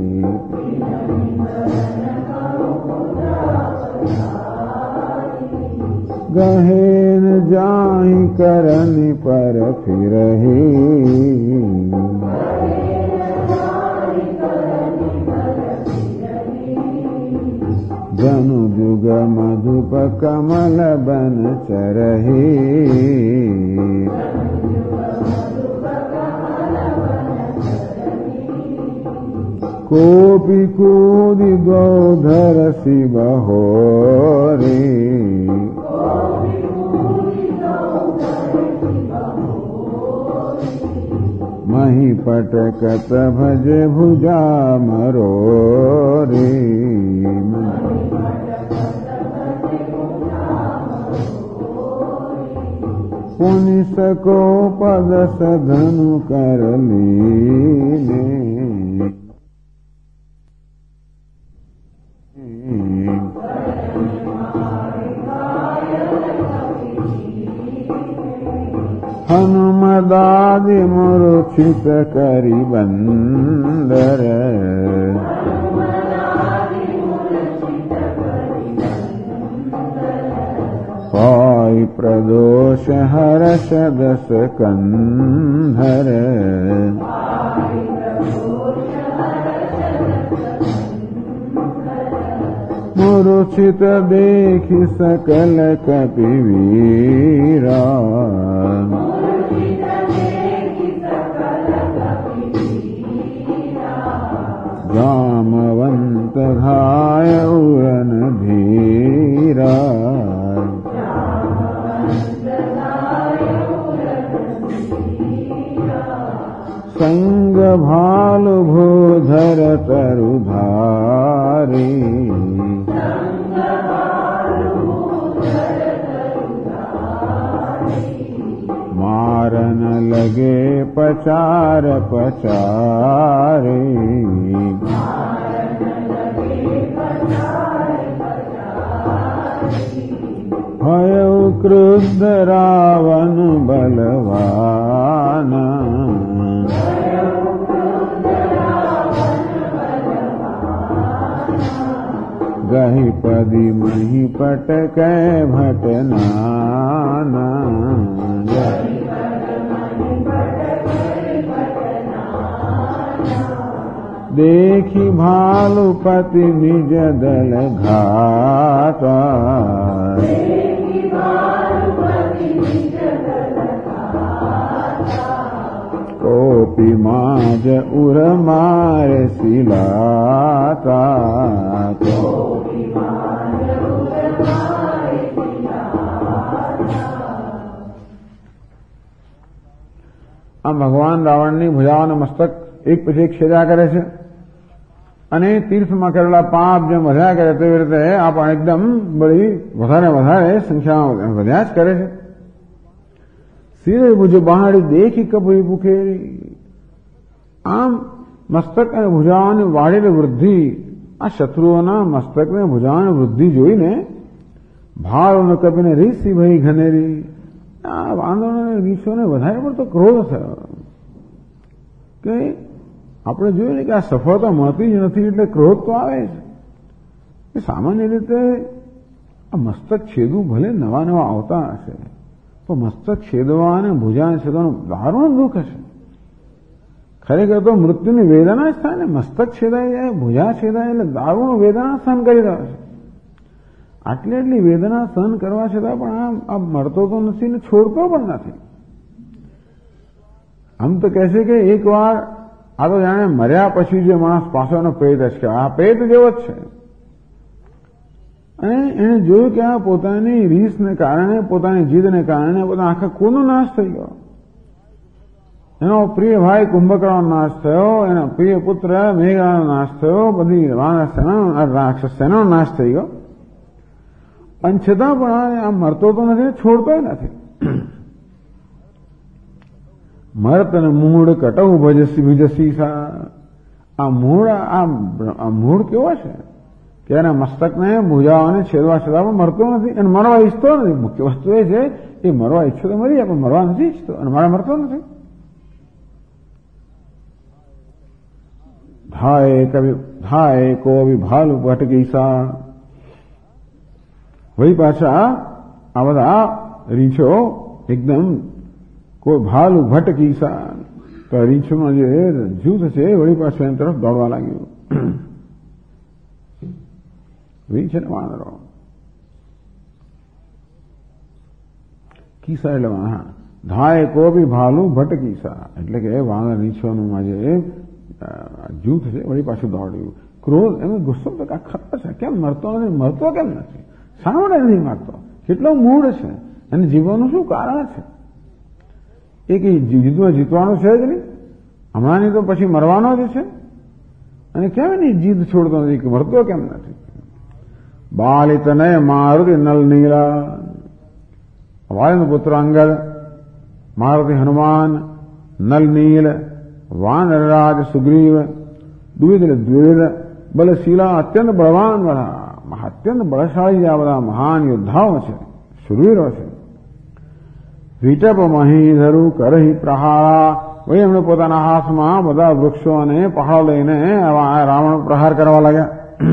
गहे न जाहि करनि पर फिरहि। जनु जुग मधुप कमल बन चरहि। कोपि कूदि गौधर शिव होरे। मही पटकत भज भुजा मरोरे। पुनि सको पद सधनु कर लीने। हनुमदादि मूर्छित करि बंदर। पाई प्रदोष हर्ष दस कंधर। मूर्छित देखि सकल कपिवीरा। जामवंत धाय उरन धीरा। संग भालु भूधर तरुधारी। मारन लगे पचार पचारे। भयउ क्रुद्ध रावण बलवान। गहि पदी मही पटकै भटनाना। देखी भालुपति निज दल घाता। कोपि माज उर मार सिलाता। આમ ભગવાન રાવણની ભુજાઓનો મસ્તક એક પછી એક છેદ્યા કરે છે અને તીર્થમાં કરેલા પાપ જેમ વધ્યા કરે તેવી રીતે આ પણ એકદમ બધી વધારે સંખ્યામાં વધ્યા જ કરે છે. સિરે ભુજ બહાડી દેખી કપી પુખેરી. આમ મસ્તક અને ભુજાઓની વાળેલી વૃદ્ધિ, આ શત્રુઓના મસ્તક અને ભુજાઓની વૃદ્ધિ જોઈને ભાળ અને કપીને રીસી ભઈ ઘનેરી. આ વાંદોને રીછોને વધારે પડતો ક્રોધ થયો કે આપણે જોયું ને કે આ સફળતા મળતી જ નથી એટલે ક્રોધ તો આવે જ. એ સામાન્ય રીતે આ મસ્તક છેદવું ભલે નવા નવા આવતા હશે તો મસ્તક છેદવા અને ભુજાને છેદવાનું દારૂણ દુઃખ હશે. ખરેખર તો મૃત્યુની વેદના જ થાય ને. મસ્તક છેદાઈ જાય, ભુજા છેદાય એટલે દારૂણ વેદના સહન કરી રહ્યો છે. આટલી વેદના સહન કરવા છતાં પણ આ મરતો તો નથી ને છોડતો પણ નથી. આમ તો કહે છે કે એક વાર આ તો જાણે મર્યા પછી જે માણસ પાછળનો પ્રેત જ કે આ પ્રેત જેવો જ છે. અને એને જોયું કે આ પોતાની રીસને કારણે, પોતાની જીદને કારણે પોતાના આખા કુળનો નાશ થઈ ગયો. એનો પ્રિય ભાઈ કુંભકર્ણનો નાશ થયો, એના પ્રિય પુત્ર મેઘરાનો નાશ થયો, બધી રાક્ષસ સેનાનો નાશ થઈ ગયો. અને છતાં પણ આ મરતો તો નથી, છોડતો નથી. મરત અને મૂળ કટવ ભજસી. આ મૂળ કેવો છે કે એના મસ્તકને ભુજાઓને છેદવા છતાં પણ મરતો નથી અને મરવા ઈચ્છતો નથી. મુખ્ય વસ્તુ એ છે એ મરવા ઈચ્છો તો મરી જાય પણ મરવા નથી ઈચ્છતો અને મારે મરતો નથી. धाये को भी भालू भटकी सा वही पाछा आ બધા રીંછો એકદમ કોઈ ભાલુ ભટકી સા તો રીંછોમાં જે જૂથ છે વળી પાછું એની તરફ દોડવા લાગ્યું રીંછ ને વાંદરો કીસા એટલે હા ધાય કો બી ભાલુ ભટકી सा એટલે કે વાંદરા રીંછોનું જે જૂથ છે વળી પાછું દોડ્યું ક્રોધ એનો ગુસ્સો તો કાંઈક ખબર છે કેમ મરતો કેમ નથી શા માટે નથી માગતો કેટલો મૂળ છે અને જીવવાનું શું કારણ છે એ કે જીતવાનું છે જ નહીં હમણાંની તો પછી મરવાનો જ છે અને કેમ એની જીદ છોડતો નથી કે મરતો કેમ નથી બાલિતનય મારુતિ નલ નીલા વાયુનો પુત્ર અંગદ મારુતિ હનુમાન નલ નીલ વાનરરાજ સુગ્રીવ દ્વિવિધ બલશીલા અત્યંત બળવાન બધા અત્યંત બળશાળી આ બધા મહાન યોદ્ધાઓ છે શુરવીરો છે વિટપ મહીધરુ કરહી પ્રહારા વળી એમણે પોતાના હાથમાં બધા વૃક્ષો અને પહાડો લઈને રાવણ પ્રહાર કરવા લાગ્યા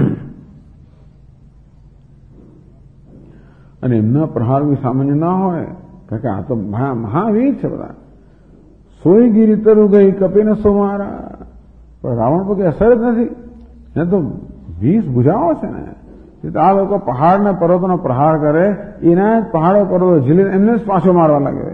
અને એમના પ્રહાર બી સામાન્ય ના હોય કારણ કે આ તો મહાવીર છે બધા સોય ગીરી તરુ ગઈ કપીને સોમારા પણ રાવણ પર કઈ અસર જ નથી એને તો 20 ભુજાઓ છે ને આ લોકો પહાડને પર્વતોનો પ્રહાર કરે એના પહાડો પર્વતો ઝીલીને એમને જ પાછો મારવા લાગે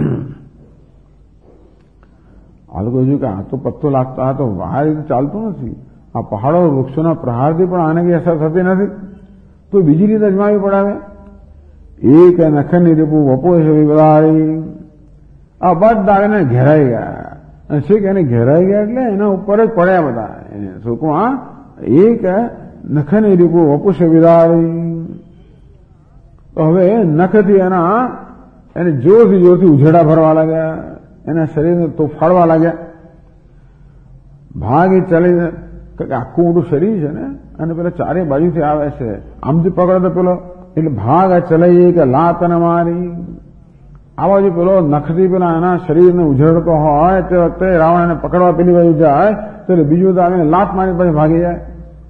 આ લોકો જોયું કે આ તો પત્તો લાગતા આ તો આ રીતે ચાલતું નથી આ પહાડો વૃક્ષોના પ્રહારથી પણ આને કઈ અસર થતી નથી તો બીજી રીતે અજમાવી પડાવે એક નખની રીપું વપો છે વિવરાળી આ બધા એને ઘેરાઈ ગયા અને છેક એને ઘેરાઈ ગયા એટલે એના ઉપર જ પડ્યા બધા ટૂંકમાં એક નખની રીપું વપુષ વિદાળી તો હવે નખથી એને જોરથી ઉઝેડા ભરવા લાગ્યા એના શરીરને તોફાડવા લાગ્યા ભાગી ચાલીને આખું મોટું શરીર છે ને અને પેલા ચારે બાજુથી આવે છે આમથી પકડે તો પેલો એટલે ભાગ ચલાઈએ કે લાત ને મારી આ બાજુ પેલો નખથી પેલા એના શરીરને ઉઝેડતો હોય તે વખતે રાવણ એને પકડવા પેલી બાજુ જાય તો બીજું તો આવીને લાત મારી પછી ભાગી જાય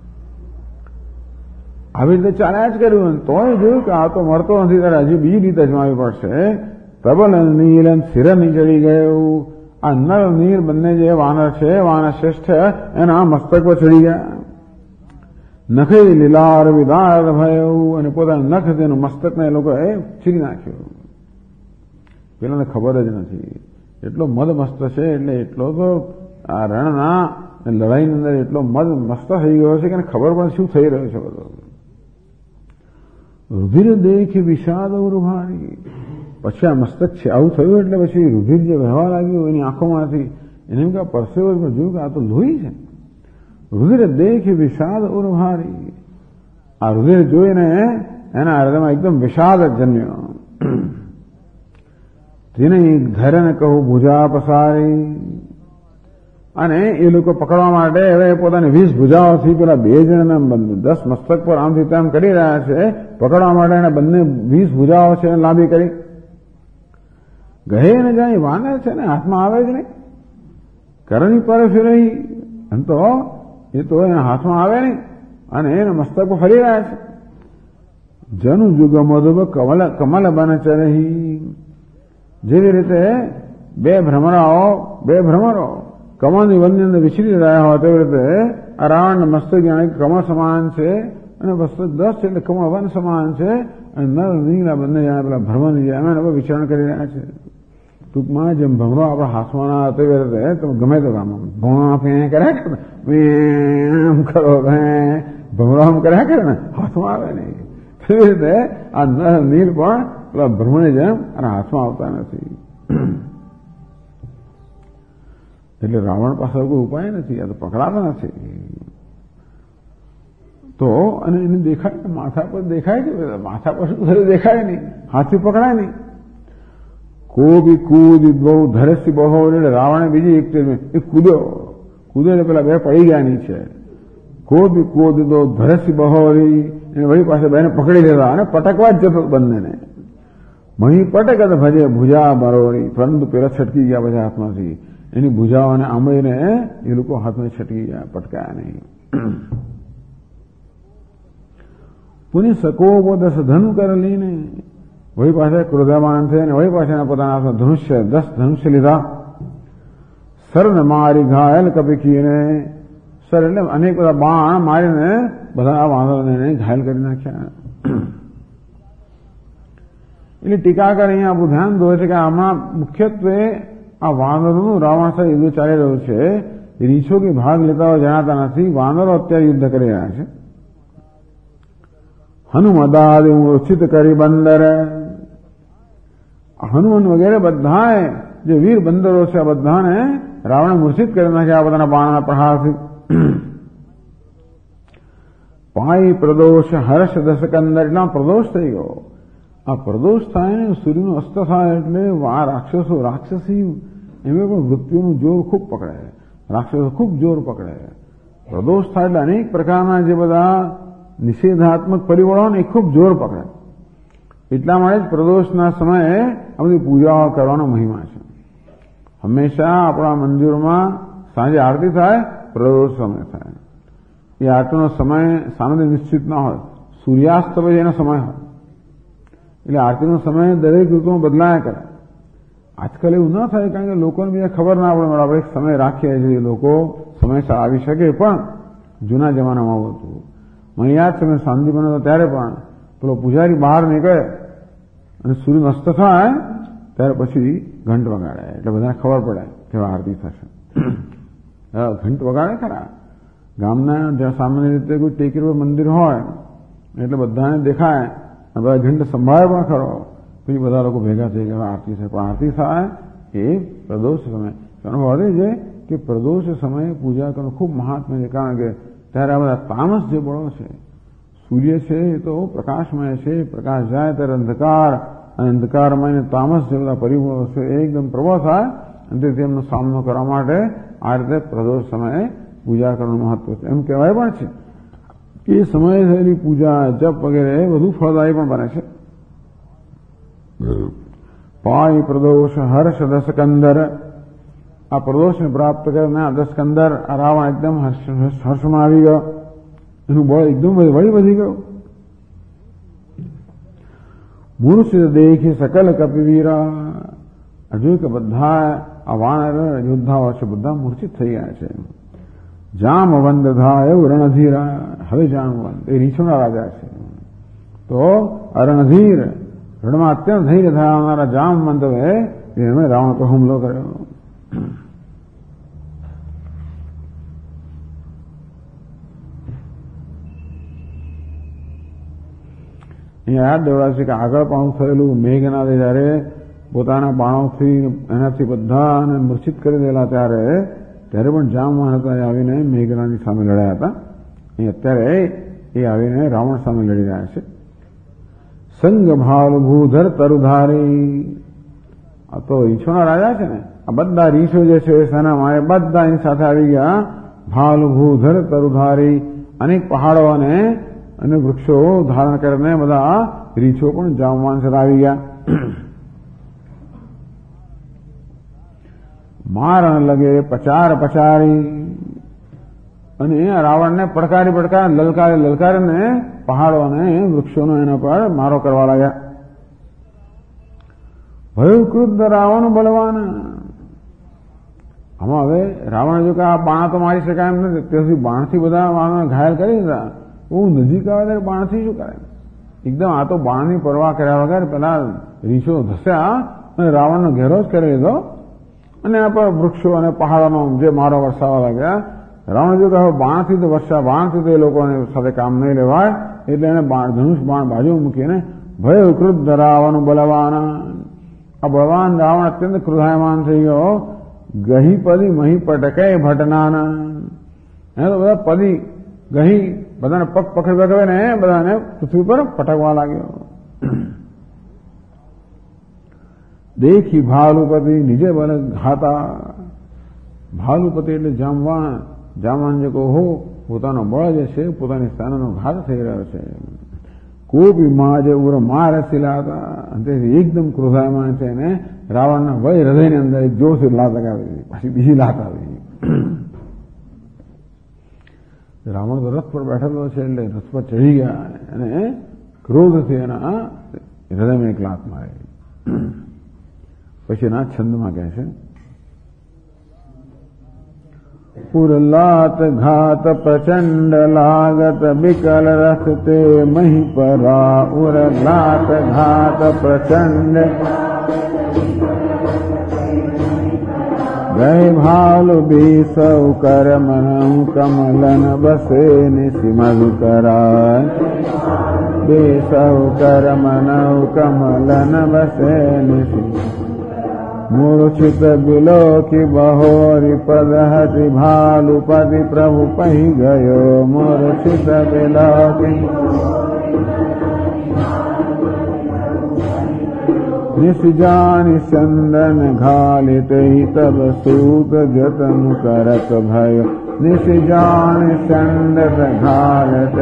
આવી રીતે ચાલ્યા જ કર્યું તોય જોયું કે આ તો મરતો નથી ત્યારે હજી બીજી રીતે અજમાવી પડશે પ્રબલ નીલ શિરની ચડી ગયું આ નર નીર બંને જે વાનર છે વાનર શ્રેષ્ઠ એના મસ્તક પર ચડી ગયા નખે લીલાર વિદાર ભયું અને પોતાના નખ તેનું મસ્તકને એ લોકોએ ચીરી નાખ્યું પેલાને ખબર જ નથી એટલો મદ મસ્ત છે એટલે એટલો તો આ રણના લડાઈની અંદર એટલો મદ મસ્ત થઈ ગયો છે કે ખબર પણ શું થઈ રહ્યું છે બધું રુધિર દેખી વિષાદ ઉભારી પછી આ મસ્તક છે આવું થયું એટલે પછી રુધિર જે વહેવા લાગ્યું એની આંખોમાંથી એને એમ કે પરસેવો જોયું કે આ તો લોહી છે રુધિર દેખી વિષાદ ઉભારી આ રુધિર જોઈને એના હૃદયમાં એકદમ વિષાદ જન્મ્યો તેને ધૈર્યને કહું ભુજા પસારી અને એ લોકો પકડવા માટે હવે પોતાની 20 ભુજાઓથી પેલા 2 જણના 10 મસ્તક પર આમથી તેમ કરી રહ્યા છે પકડવા માટે એને બંને 20 ભુજાઓ છે લાંબી કરી ગહે ને જાય વાનર છે ને હાથમાં આવે જ નહીં કરણી પર ફેરવી એમ તો એ તો એના હાથમાં આવે નહીં અને એના મસ્તક પર ફરી રહ્યા છે જનુ જુગ મધુબ કમલ બન ચરહી જેવી રીતે બે ભ્રમરો કમળની વનની અંદર વિચરી રહ્યા હોય તેવી રીતે આ રાવણના મસ્તક જાણે કમળ સમાન છે અને મસ્તક 10 છે એટલે કમળ વન સમાન છે અને નર નીલા બંને જાણે પેલા ભ્રમરની જેમ એના વિચરણ કરી રહ્યા છે ટૂંકમાં જેમ ભમરો આપણા હાથમાં ના તેવી રીતે તમે ગમે તો કામ ભમરો કર્યા કરે એમ કરો ભમરો આમ કર્યા કરે ને હાથમાં આવે નહીં તેવી રીતે આ નર નીલ પણ પેલા ભ્રમરની જેમ અને હાથમાં આવતા નથી એટલે રાવણ પાસે કોઈ ઉપાય નથી આ તો પકડાતા નથી તો અને એને દેખાય માથા પર દેખાય છે માથા પર શું થયું દેખાય નહીં હાથથી પકડાય નહીં કોબી કૂદ બહુ ધરસી બહુ એટલે રાવણે બીજી એક એ કૂદ્યો પેલા બે પડી ગયા નીચે કોબી કૂદ દો ધરસી બહોરી એને વળી પાસે બેને પકડી લેતા અને પટકવા જ જતો બંનેને મહી પટક ભજે ભુજા બરોડી પરંતુ પેલા છટકી ગયા બધા હાથમાંથી એની ભુજાઓને આંબળીને એ લોકો હાથમાં છટકી ગયા, પટકાયા નહીં. પુની સકો 10 ધનુ કર લઈને વળી પાછા ક્રોધામાન થઈને વળી પાછા પોતાના હાથમાં ધનુષ્ય 10 ધનુષ્ય લીધા. સરને મારી ઘાયલ કપિકીને, સર એટલે અનેક બધા બાણ મારીને બધા વાંદરાને ઘાયલ કરી નાખ્યા. એટલે ટીકાકાર અહીંયા આપણું ધ્યાન દોરે છે કે આમાં મુખ્યત્વે આ વાંદરોનું રાવણ સાથે યુદ્ધ ચાલી રહ્યું છે. રીછો કે ભાગ લેતા હોય જણાતા નથી. વાંદરો અત્યારે યુદ્ધ કરી રહ્યા છે. હનુમદાદ ઉચિત કરી બંદર, હનુમાન વગેરે બધા જે વીર બંદરો છે આ બધાને રાવણે મૂર્છિત કરી નાખ્યા પોતાના બાણના પ્રહારથી. પાઈ પ્રદોષ હર્ષ દશકંદર, એટલા પ્રદોષ થઈ ગયો. આ પ્રદોષ થાય ને સૂર્યનું અસ્ત થાય એટલે આ રાક્ષસી એમાં પણ વૃત્તિઓનું જોર ખૂબ પકડે, રાક્ષસો ખૂબ જોર પકડે. પ્રદોષ થાય એટલે અનેક પ્રકારના જે બધા નિષેધાત્મક પરિબળો ને એ ખૂબ જોર પકડે. એટલા માટે જ પ્રદોષના સમયે આ બધી પૂજાઓ કરવાનો મહિમા છે. હંમેશા આપણા મંદિરોમાં સાંજે આરતી થાય, પ્રદોષ સમય થાય. એ આરતીનો સમય સામાન્ય નિશ્ચિત ના હોય, સૂર્યાસ્ત પછી એનો સમય હોય. એટલે આરતીનો સમય દરેક ઋતુમાં બદલાયા કરે. આજકાલ એવું ન થાય, કારણ કે લોકોને બીજા ખબર ના પડે. આપણે એક સમય રાખીએ છીએ, લોકો સમયસર આવી શકે. પણ જૂના જમાનામાં આવું હતું. મને યાદ છે, મેં શાંતિ બન્યો ત્યારે પણ પેલો પૂજારી બહાર નીકળે અને સૂર્ય અસ્ત થાય ત્યારે પછી ઘંટ વગાડે, એટલે બધાને ખબર પડે કે આરતી થશે. ઘંટ વગાડે ખરા. ગામના જ્યાં સામાન્ય રીતે કોઈ ટેકરી પર મંદિર હોય એટલે બધાને દેખાય, બધા ઘંટ સંભાળે પણ ખરો. પછી બધા લોકો ભેગા થઈ ગયા આરતી થાય. પણ આરતી થાય એ પ્રદોષ સમય. એનો અર્થ એ છે કે પ્રદોષ સમયે પૂજા કરવાનું ખૂબ મહાત્મ્ય છે. કારણ કે ત્યારે આ બધા તામસ જે બળો છે, સૂર્ય છે એ તો પ્રકાશમય છે, પ્રકાશ જાય ત્યારે અંધકાર, અને અંધકારમય તામસ જે બધા પરિબળો છે એ એકદમ પ્રબળ થાય, અને તેથી એમનો સામનો કરવા માટે આ રીતે પ્રદોષ સમયે પૂજા કરવાનું મહત્વ છે. એમ કહેવાય પણ છે કે એ સમયે થયેલી પૂજા, જપ વગેરે વધુ ફળદાયી પણ બને છે. પાય પ્રદોષ હર્ષ દશકંદર, આ પ્રદોષને પ્રાપ્ત કરનાર દશકંદર આ રાવણ એકદમ હર્ષમાં આવી ગયો. એનું બળ એકદમ વળી વધી ગયું. મૂર્છિત દેખી સકલ કપિવીરા, જોયું કે બધા આ વાનર યોદ્ધાઓ છે બધા મૂર્છિત થઈ ગયા છે. જામવંત થાય એવું રણધીરા, હવે જામવંત એ રીછોના રાજા છે. તો રણધીર, રણમાં અત્યંત ધૈર્ય ધરાવનારા જામવંતએ એમણે રાવણ પર હુમલો કર્યો. અહીંયા યાદ દેવડાવે છે કે આગળ પણ થયેલું મેઘનાદે જયારે પોતાના બાણોથી એનાથી બધાને મૂર્છિત કરી દેલા ત્યારે પણ જામવાન હતા એ આવીને મેઘનાની સામે લડ્યા હતા. અહીં અત્યારે એ આવીને રાવણ સામે લડી રહ્યા છે. સંગ ભાલ ભૂધર તરુધારી, આ તો રીછોના રાજા છે ને, આ બધા રીછો જે છે સેનામાં એ બધા એની સાથે આવી ગયા. ભાલ ભૂધર તરુધારી, અનેક પહાડો અને વૃક્ષો ધારણ કરીને બધા રીછો પણ જામવાન સાથે આવી ગયા. મારણ લગે પચાર પચારી, અને રાવણને પડકારી લલકારીને પહાડો અને વૃક્ષોનો એના પર મારો કરવા લાગ્યા. ભયું ક્રુદ્ધ રાવણ બલવાન, આમાં હવે રાવણ જો કે આ બાણા તો મારી શકાય એમ નથી, તેથી બાણથી બધા ઘાયલ કરી દીધા. બહુ નજીક આવે ત્યારે બાણથી શું કરે? એકદમ આ તો બાણની પરવા કર્યા વગર પેલા રીછો ધસ્યા અને રાવણનો ઘેરો જ કરી લીધો, અને આ પર વૃક્ષો અને પહાડોનો જે મારો વરસાવા લાગ્યા. રાવણ જો કે હવે બાણથી તો એ લોકોને સાથે કામ નહીં લેવાય, એટલે એને ધનુષ બાણ બાજુ મૂકીને ભય ક્રુદ્ધ રાવણ બલવાન, આ બળવાન રાવણ અત્યંત ક્રોધાયમાન થઈ ગયો. ગહી પદી મહી પટકે ભટનાના, એને તો બધા પદી ગહી બધાને પગ પકડે ને બધાને પૃથ્વી પર પટકવા લાગ્યો. દેખી ભાલુપતિ નિજે બલ ઘાતા, ભાલુપતિ એટલે જામવાન જે કહો પોતાનો બળ જે છે પોતાની સેનાનો ઘાત થઈ રહ્યો છે. કોપી માજ ઉર મારસીલા હતા. તેથી એકદમ ક્રોધાયમાન છે અને રાવણના વય હૃદયની અંદર એક જોરથી લાત લગાવી, પછી બીજી લાત આવી. રાવણ તો રથ પર બેઠેલો છે એટલે રથ પર ચડી ગયા અને ક્રોધથી એના હૃદયમાં એક લાત મારી. પછી એના છંદમાં કહે છે, પુરલાત ઘાત પ્રચંડ લાગત બિકલ રથ તે મહી પરા. ઉરલાત ઘાત પ્રચંડ ગય ભાલુ બેસૌ કરમન કમલન બસે નિસિમધુ કરાય. બેસૌ કરમન કમલન બસે નિસિ મૂર્છિત બિલોકી બહોરી પદહતિ ભાલુપતિ પ્રભુ પહી ગયો. મૂર્છિત બિલોકી નિષજાની ચંદન ઘાલિત તબ સૂત જતન કરત ભય. નિષજાની ચંદન ઘાલિત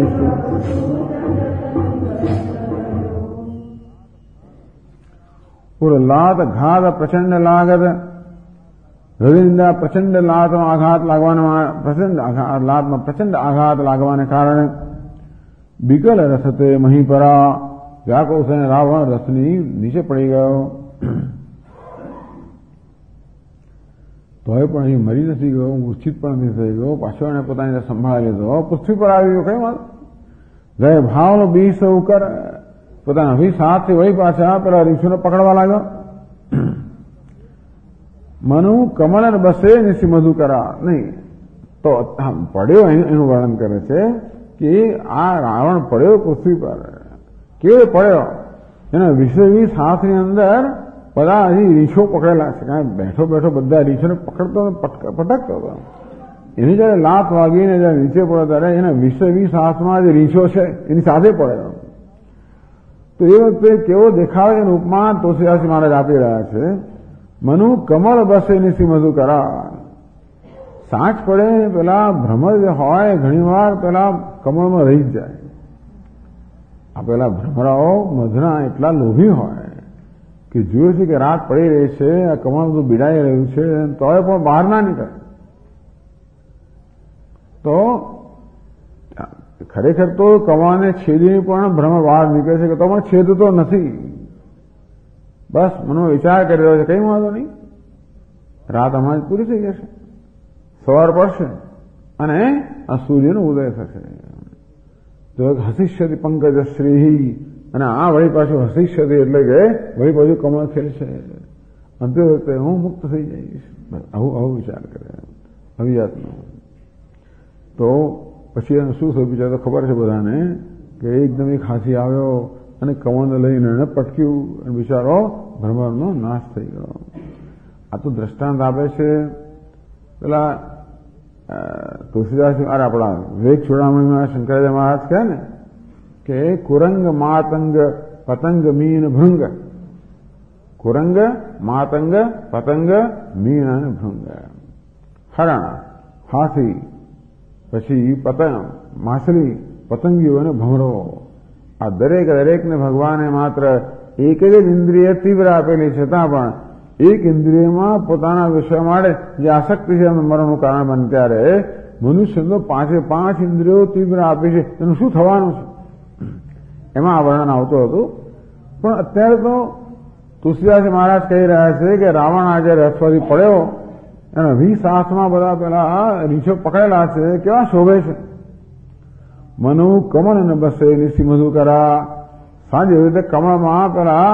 લાત ઘાત પ્રચંડ લાગત. હૃદયના પ્રચંડ લાતમાં આઘાત લાગવાના પ્રચંડ આઘાત લાગવાને કારણે બિકલ રથ તે મહીપરા. વ્યાકુળ થઈને રાવણ રથની નીચે પડી ગયો. તોય પણ અહીં મરી નથી ગયો, મૂર્છિત પણ નથી થઈ ગયો. પાછો એને પોતાની સંભાળી લીધો, પૃથ્વી પર આવી ગયો. કઈ વાત ગયે ભાવનો બીસ કર. પોતાના 20 હાથથી વળી પાછા પેલા રીછોને પકડવા લાગ્યો. મનુ કમલન બસે નિસી મધુ કરા. નહીં તો પડ્યો એનું વર્ણન કરે છે કે આ રાવણ પડ્યો પૃથ્વી પર. કેવો પડ્યો? એના 20 હાથની અંદર બધા હજી રીછો પકડેલા છે. કારણ બેઠો બેઠો બધા રીછોને પકડતો પટકતો હતો. એની જયારે લાત વાગીને જયારે નીચે પડ્યો ત્યારે એના 20 હાથમાં જે રીછો છે એની સાથે પડ્યો. તો એ વખતે કેવો દેખાવે એનું ઉપમા તુલસીદાસજી મહારાજ આપી રહ્યા છે. મનુ કમળ બસે નિસી મધુ કરા. સાંચ પડે પેલા ભ્રમર જે હોય ઘણી વાર પેલા કમળમાં રહી જ જાય. આ પેલા ભ્રમરાઓ મધના એટલા લોભી હોય કે જોયું છે કે રાત પડી રહી છે, આ કમળ બધું બીડાઈ રહ્યું છે, તોય પણ બહાર ના નીકળે. તો ખરેખર તો કમળને છેદીને પણ ભ્રમર બહાર નીકળે છે કે તો પણ છેદતો નથી. બસ મનો વિચાર કરી રહ્યો છે, કઈ વાંધો નહીં, રાત હમણાં જ પૂરી થઈ જશે, સવાર પડશે અને આ સૂર્યનો ઉદય થશે. તો હસીષ્યતિ પંકજ શ્રી. અને આ વળી પાછું હસીષ્યતિ એટલે કે વળી પાછું કમળ ખેલશે. અંતે વખતે હું મુક્ત થઈ જઈશ. આવું વિચાર કરે અવિજાતનો. તો પછી એને શું થયું બિચાર તો ખબર છે બધાને કે એકદમ એક હાથી આવ્યો અને કમળને લઈને એને પટક્યું અને બિચારો ભ્રમરનો નાશ થઈ ગયો. આ તો દ્રષ્ટાંત આપે છે પેલા તુલસીદાસ આપણા વિવેક ચૂડામણીમાં શંકરાચાર્ય મહારાજ કહે ને કે કુરંગ માતંગ પતંગ મીન ભૃંગ. કુરંગ માતંગ પતંગ મીન અને ભૃંગ. હરણ, હાથી, પછી પતંગ, માછલી, પતંગીઓ અને ભમરો. આ દરેકને ભગવાને માત્ર એક જ ઇન્દ્રિય તીવ્ર આપેલી છતાં પણ એક ઇન્દ્રિયમાં પોતાના વિષય માટે જે આસક્તિ છે મરણનું કારણ બને ત્યારે મનુષ્યનો 5 ઇન્દ્રિયો તીવ્ર આપી છે. એનું શું થવાનું છે એમાં આ વર્ણન આવતું હતું. પણ અત્યારે તો તુલસીદાસ મહારાજ કહી રહ્યા છે કે રાવણ આજે રથમાંથી પડ્યો એના 20 હાથમાં બધા પેલા રીછો પકડેલા છે, કેવા શોભે છે. મનુ કમળ ને બસે નિસી મધુ કરા. સાંજે એવી રીતે કમળમાં પેલા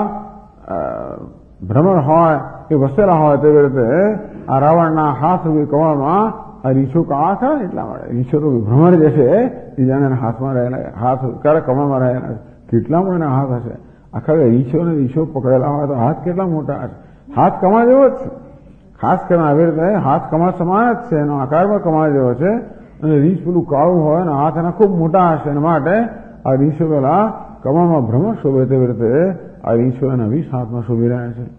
ભ્રમર હોય એ વસેલા હોય તેવી રીતે આ રાવણના હાથ રૂપી કમળમાં આ રીછો કાળા ખરા ને એટલા માટે રીછો રૂપી ભ્રમર જે છે એ જાણે હાથમાં રહેલા, હાથ ક્યારે કમળમાં રહેલા કેટલા પણ એના હાથ હશે. આખા રીછો પકડેલા હોય તો હાથ કેટલા મોટા હશે. હાથ કમળ જેવો જ છે. ખાસ કરીને આવી રીતે હાથ કમળ સમાન જ છે, એનો આકાર પણ કમળ જેવો છે અને રીછ પેલું કાળું હોય અને હાથ એના ખૂબ મોટા હશે. એના માટે આ રીછો પેલા કમળમાં ભ્રમર શોભે તેવી રીતે આ રીછો એના 20 હાથમાં શોભી રહ્યા છે.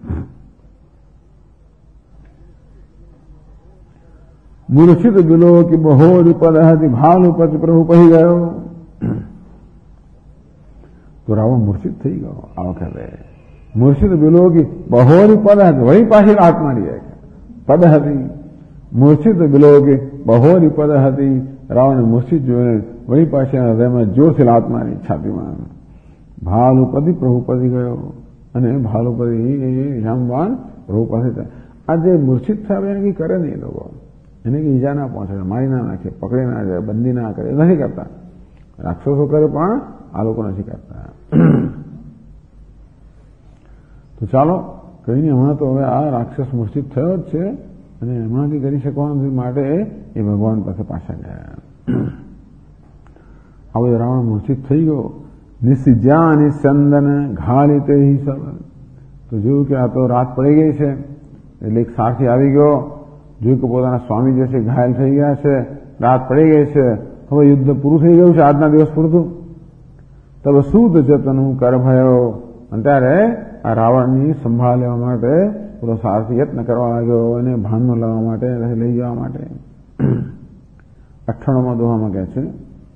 મૂર્છિત બિલો કે બહોરી પદ હતી ભાલુપતિ પ્રભુ પહી ગયો. તો રાવણ મૂર્છિત થઈ ગયો. આ વખતે મૂર્છિત પેલો કે બહોરી પદ હતી, વળી પાછી લાત મારી જાય. પદ હતી મૂર્છિત પેલો કે બહોરી પદ હતી. રાવણે મૂર્છિત જોઈને વળી પાછી હૃદયમાં જોરથી લાત મારી છાતીમાં. ભાલુપતિ પ્રભુપતિ ગયો અને ભાલુપતિ જામવાન પ્રભુ પાસે. આ જે મૂર્છિત સાહેબ એને કંઈ કરે નહીં, લોકો એને કંઈ ઈજા ના પહોંચે, મારી ના નાખે, પકડી ના જાય, બંદી ના કરે, નથી કરતા. રાક્ષસો કરે પણ આ લોકો નથી કરતા. તો ચાલો કઈ નહીં, હમણાં તો હવે આ રાક્ષસ મૂર્છિત થયો જ છે અને હમણાંથી કરી શકવાનું માટે એ ભગવાન પાસે પાછા ગયા. હવે રાવણ મૂર્છિત થઈ ગયો. નિસિજ્યા નિસ્યંદન ઘાલિતે હિ સબ. તો જોયું કે આ તો રાત પડી ગઈ છે એટલે એક સારથી આવી ગયો. જોયું કે પોતાના સ્વામી જે છે ઘાયલ થઈ ગયા છે, રાત પડી ગઈ છે, હવે યુદ્ધ પૂરું થઈ ગયું છે આજના દિવસ પૂરતું. તબ સૂત જતનું કર ભયો. અને ત્યારે આ રાવણની સંભાળ લેવા માટે પૂરો સારથી યત્ન કરવા લાગ્યો, એને ભાનમાં લાવવા માટે, લઈ જવા માટે. 98માં દોહામાં કહે છે,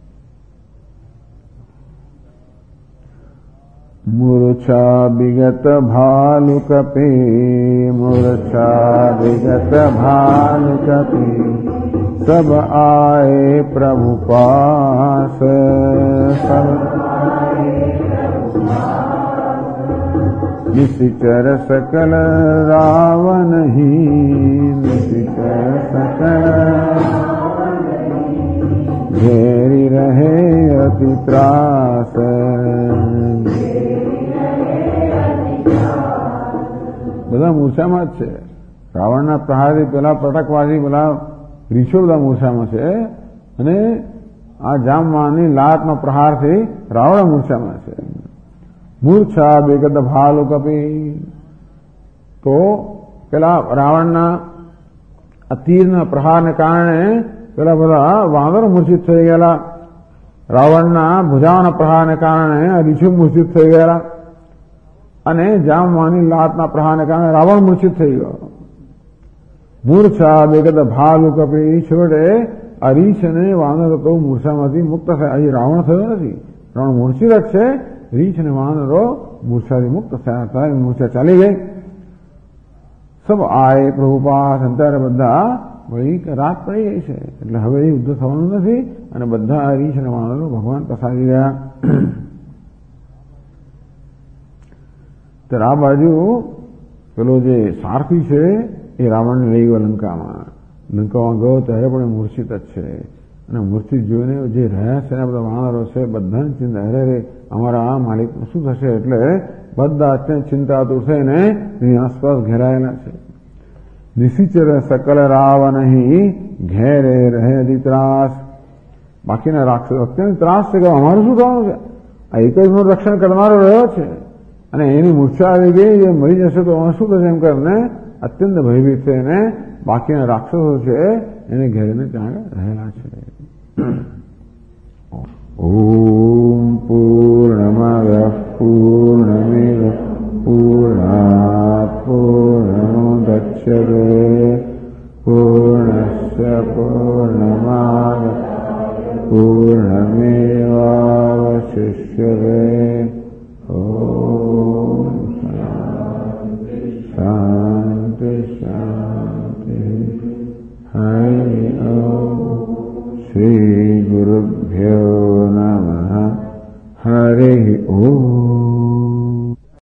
મૂર્છા વિગત ભાલુ કપે, મૂર્છા વિગત ભાલુ કપે, સબ આએ પ્રભુ પાસ. નિશિચર સકલ રાવણ હી, નિશિચર સકલ ઘેરી રહે અતિ ત્રાસ. બધા મૂર્છામાં જ છે. રાવણના પ્રહારથી પેલા પ્રટકવાથી પેલા રીછો બધા મૂર્છામાં છે અને આ જામવાની લાતના પ્રહારથી રાવણ મૂર્છામાં છે. મૂર્છા બેગદ ભાલુ કપી. તો પેલા રાવણના આ તીરના પ્રહારને કારણે પેલા બધા વાંદરો મૂર્છિત થઈ ગયેલા. રાવણના ભુજાઓના પ્રહારને કારણે આ રીછુ મૂર્છિત થઈ ગયેલા અને જામવાની લાતના પ્રહારને કારણે રાવણ મૂર્છિત થઈ ગયો. મૂર્છા બેગદ ભાલુ કપી. છેવટે આ રીછ અને વાંદરો તો મૂર્છામાંથી મુક્ત થયા. હજી રાવણ થયો નથી, રાવણ મૂર્છિત જ છે. રીછ અને વાંદરો મૂર્છાથી મુક્ત થયા હતા, મૂર્છા ચાલી ગઈ. સબ આય પ્રભુપાસ. અંતરે બધા વળી રાત પડી ગઈ છે એટલે હવે યુદ્ધ થવાનું નથી અને બધા રીછ અને વાંદરો ભગવાન પસારી ગયા. ત્યારે આ બાજુ પેલો જે સારથી છે એ રાવણને લઈ ગયો લંકામાં. લંકામાં ગયો ત્યારે પણ મૂર્છિત જ છે અને મૂર્છિત જોઈને જે રહ્યા છે ને બધા વાનરો છે બધાને ચિંતા, અરે અમારા માલિકનું શું થશે, એટલે બધા અત્યંત ચિંતાતુર થઈને એની આસપાસ ઘેરાયેલા છે. નિશિચર સકલ રાવણ હી, ઘેરે રહે ત્રાસ. બાકીના રાક્ષસો અત્યંત ત્રાસ છે કે અમારું શું થવાનું છે, આ એક જ નું રક્ષણ કરનારો રહ્યો છે અને એની મૂર્છા આવી ગઈ, એ મરી જશે તો શું થશે એમ કરીને અત્યંત ભયભીત છે અને બાકીના રાક્ષસો છે એને ઘેરીને ત્યાં રહેલા છે. ઓમ પૂર્ણમદ પૂર્ણમિદ પૂર્ણાત પૂર્ણમુદચ્યતે પૂર્ણસ્ય પૂર્ણમાદાય પૂર્ણમેવાવશિષ્યતે. ઓમ